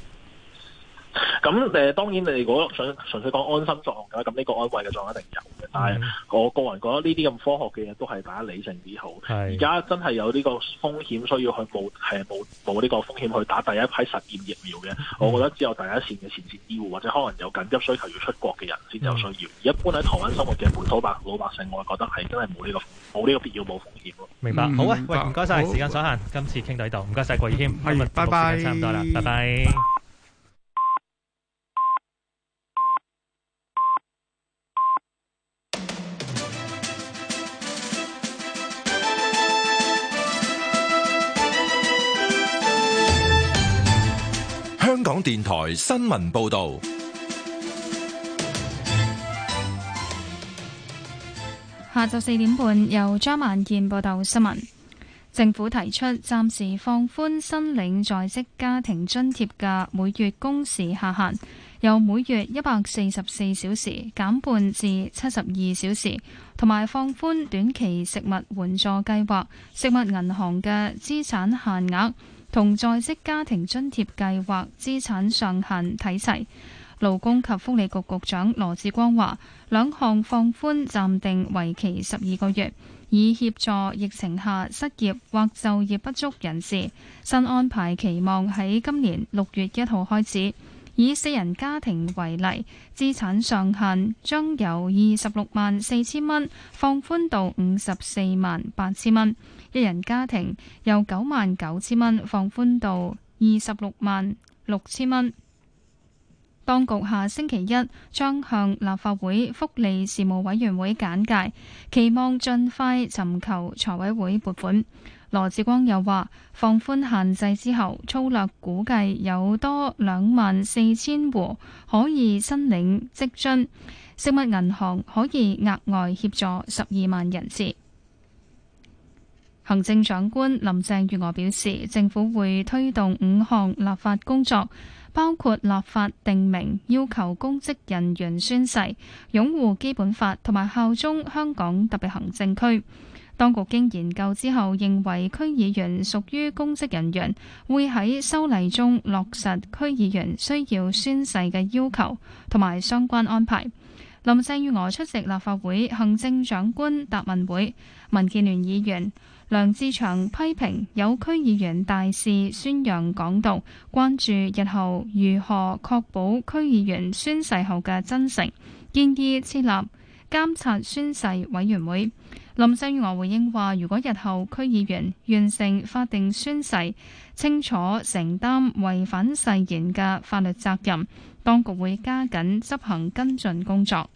咁當然你如果想純粹講安心作用嘅話，咁呢個安慰嘅作用一定有嘅。但係我個人覺得呢啲咁科學嘅嘢都係大家理性啲好。而家真係有呢個風險需要去冇呢個風險去打第一批實驗疫苗嘅，我覺得只有第一線嘅前線醫護或者可能有緊急需求要出國嘅人先有需要。而一般喺台灣生活嘅本土老百姓，我覺得係真係冇呢個必要冇風險咯。 明白，好啊，喂，唔該晒，時間所限，今次傾到呢度，唔該晒郭豫謙，今日節目時間差唔多啦，拜拜。 香港電台新聞報道， 下晝4點半由張萬健報道新聞。政府提出暫時放寬申領在職家庭津貼嘅每月工時下限，由每月144小時減半至72小時，同埋放寬短期食物援助計劃食物銀行嘅資產限額同在職家庭津貼計劃資產上限睇齊。勞工及福利局局長羅致光話，兩項放寬暫定為期12個月，以協助疫情下失業或就業不足人士。新安排期望喺今年6月1號開始。以4人家庭為例，資產上限將由264000蚊放寬到548000蚊；一人家庭由99000蚊放寬到266000蚊。 當局下星期一將向立法會福利事務委員會簡介，期望盡快尋求財委會撥款。羅致光又話，放寬限制之後，粗略估計有多24,000戶可以申領職津，食物銀行可以額外協助12萬人次。行政長官林鄭月娥表示，政府會推動5項立法工作，包括立法定明要求公職人員宣誓、擁護基本法同埋效忠香港特別行政區。當局經研究之後，認為區議員屬於公職人員，會喺修例中落實區議員需要宣誓嘅要求同埋相關安排。林鄭月娥出席立法會行政長官答問會，民建聯議員梁志祥批評有區議員大肆宣揚港獨，關注日後如何確保區議員宣誓後嘅真誠，建議設立監察宣誓委員會。林鄭月娥回應話，如果日後區議員完成法定宣誓，清楚承擔違反誓言嘅法律責任，當局會加緊執行跟進工作。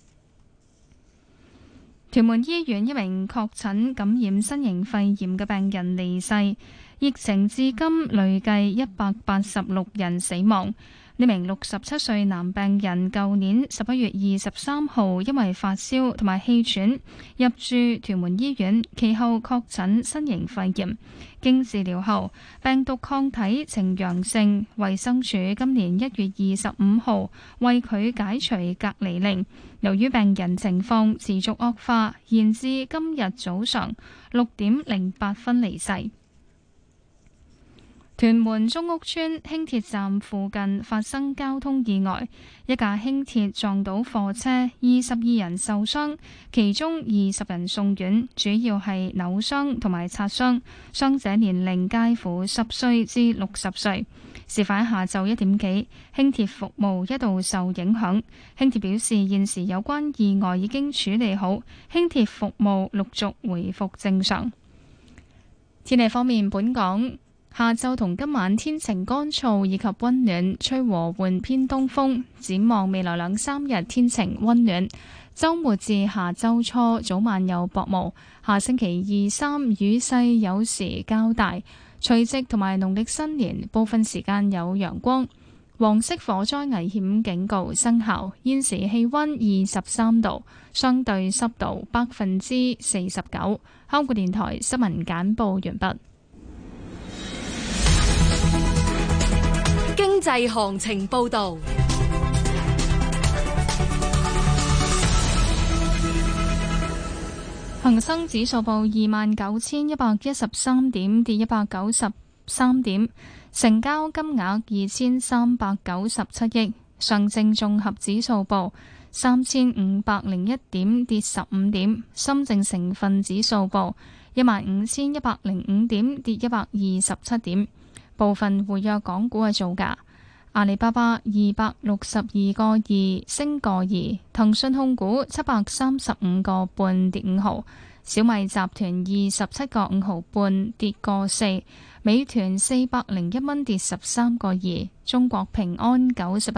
屯門醫院一名確診感染新型肺炎嘅病人離世，疫情至今累計186人死亡。呢名67歲男病人舊年11月23號因為發燒同埋氣喘入住屯門醫院，其後確診新型肺炎，經治療後病毒抗體呈陽性。衛生署今年1月25號為佢解除隔離令，由於病人情況持續惡化，延至今日早上6點08分離世。屯門中屋村輕鐵站附近發生交通意外，一架輕鐵撞到貨車，22人受傷，其中20人送院，主要係扭傷同埋擦傷，傷者年齡介乎10歲至60歲。事發下晝1點幾，輕鐵服務一度受影響。輕鐵表示，現時有關意外已經處理好，輕鐵服務陸續回復正常。天氣方面，本港下晝同今晚天晴乾燥以及溫暖，吹和緩偏東風。展望未來2-3日天晴溫暖，週末至下週初早晚有薄霧。下星期2、3雨勢有時較大，除夕同埋農曆新年部分時間有陽光。黃色火災危險警告生效。現時氣溫23度，相對濕度49%。香港電台新聞簡報完畢。 經濟行情報道。 恒生指數報29,113點，跌193點，成交金額2,397億。上證綜合指數報3,501點，跌15點。深證成分指數報15,105點，跌127點。部分活躍港股嘅造價：阿里巴巴262個2升個2，騰訊控股735個半跌5毫，小米集團27個5毫半跌個4，美團401蚊跌13個2，中國平安91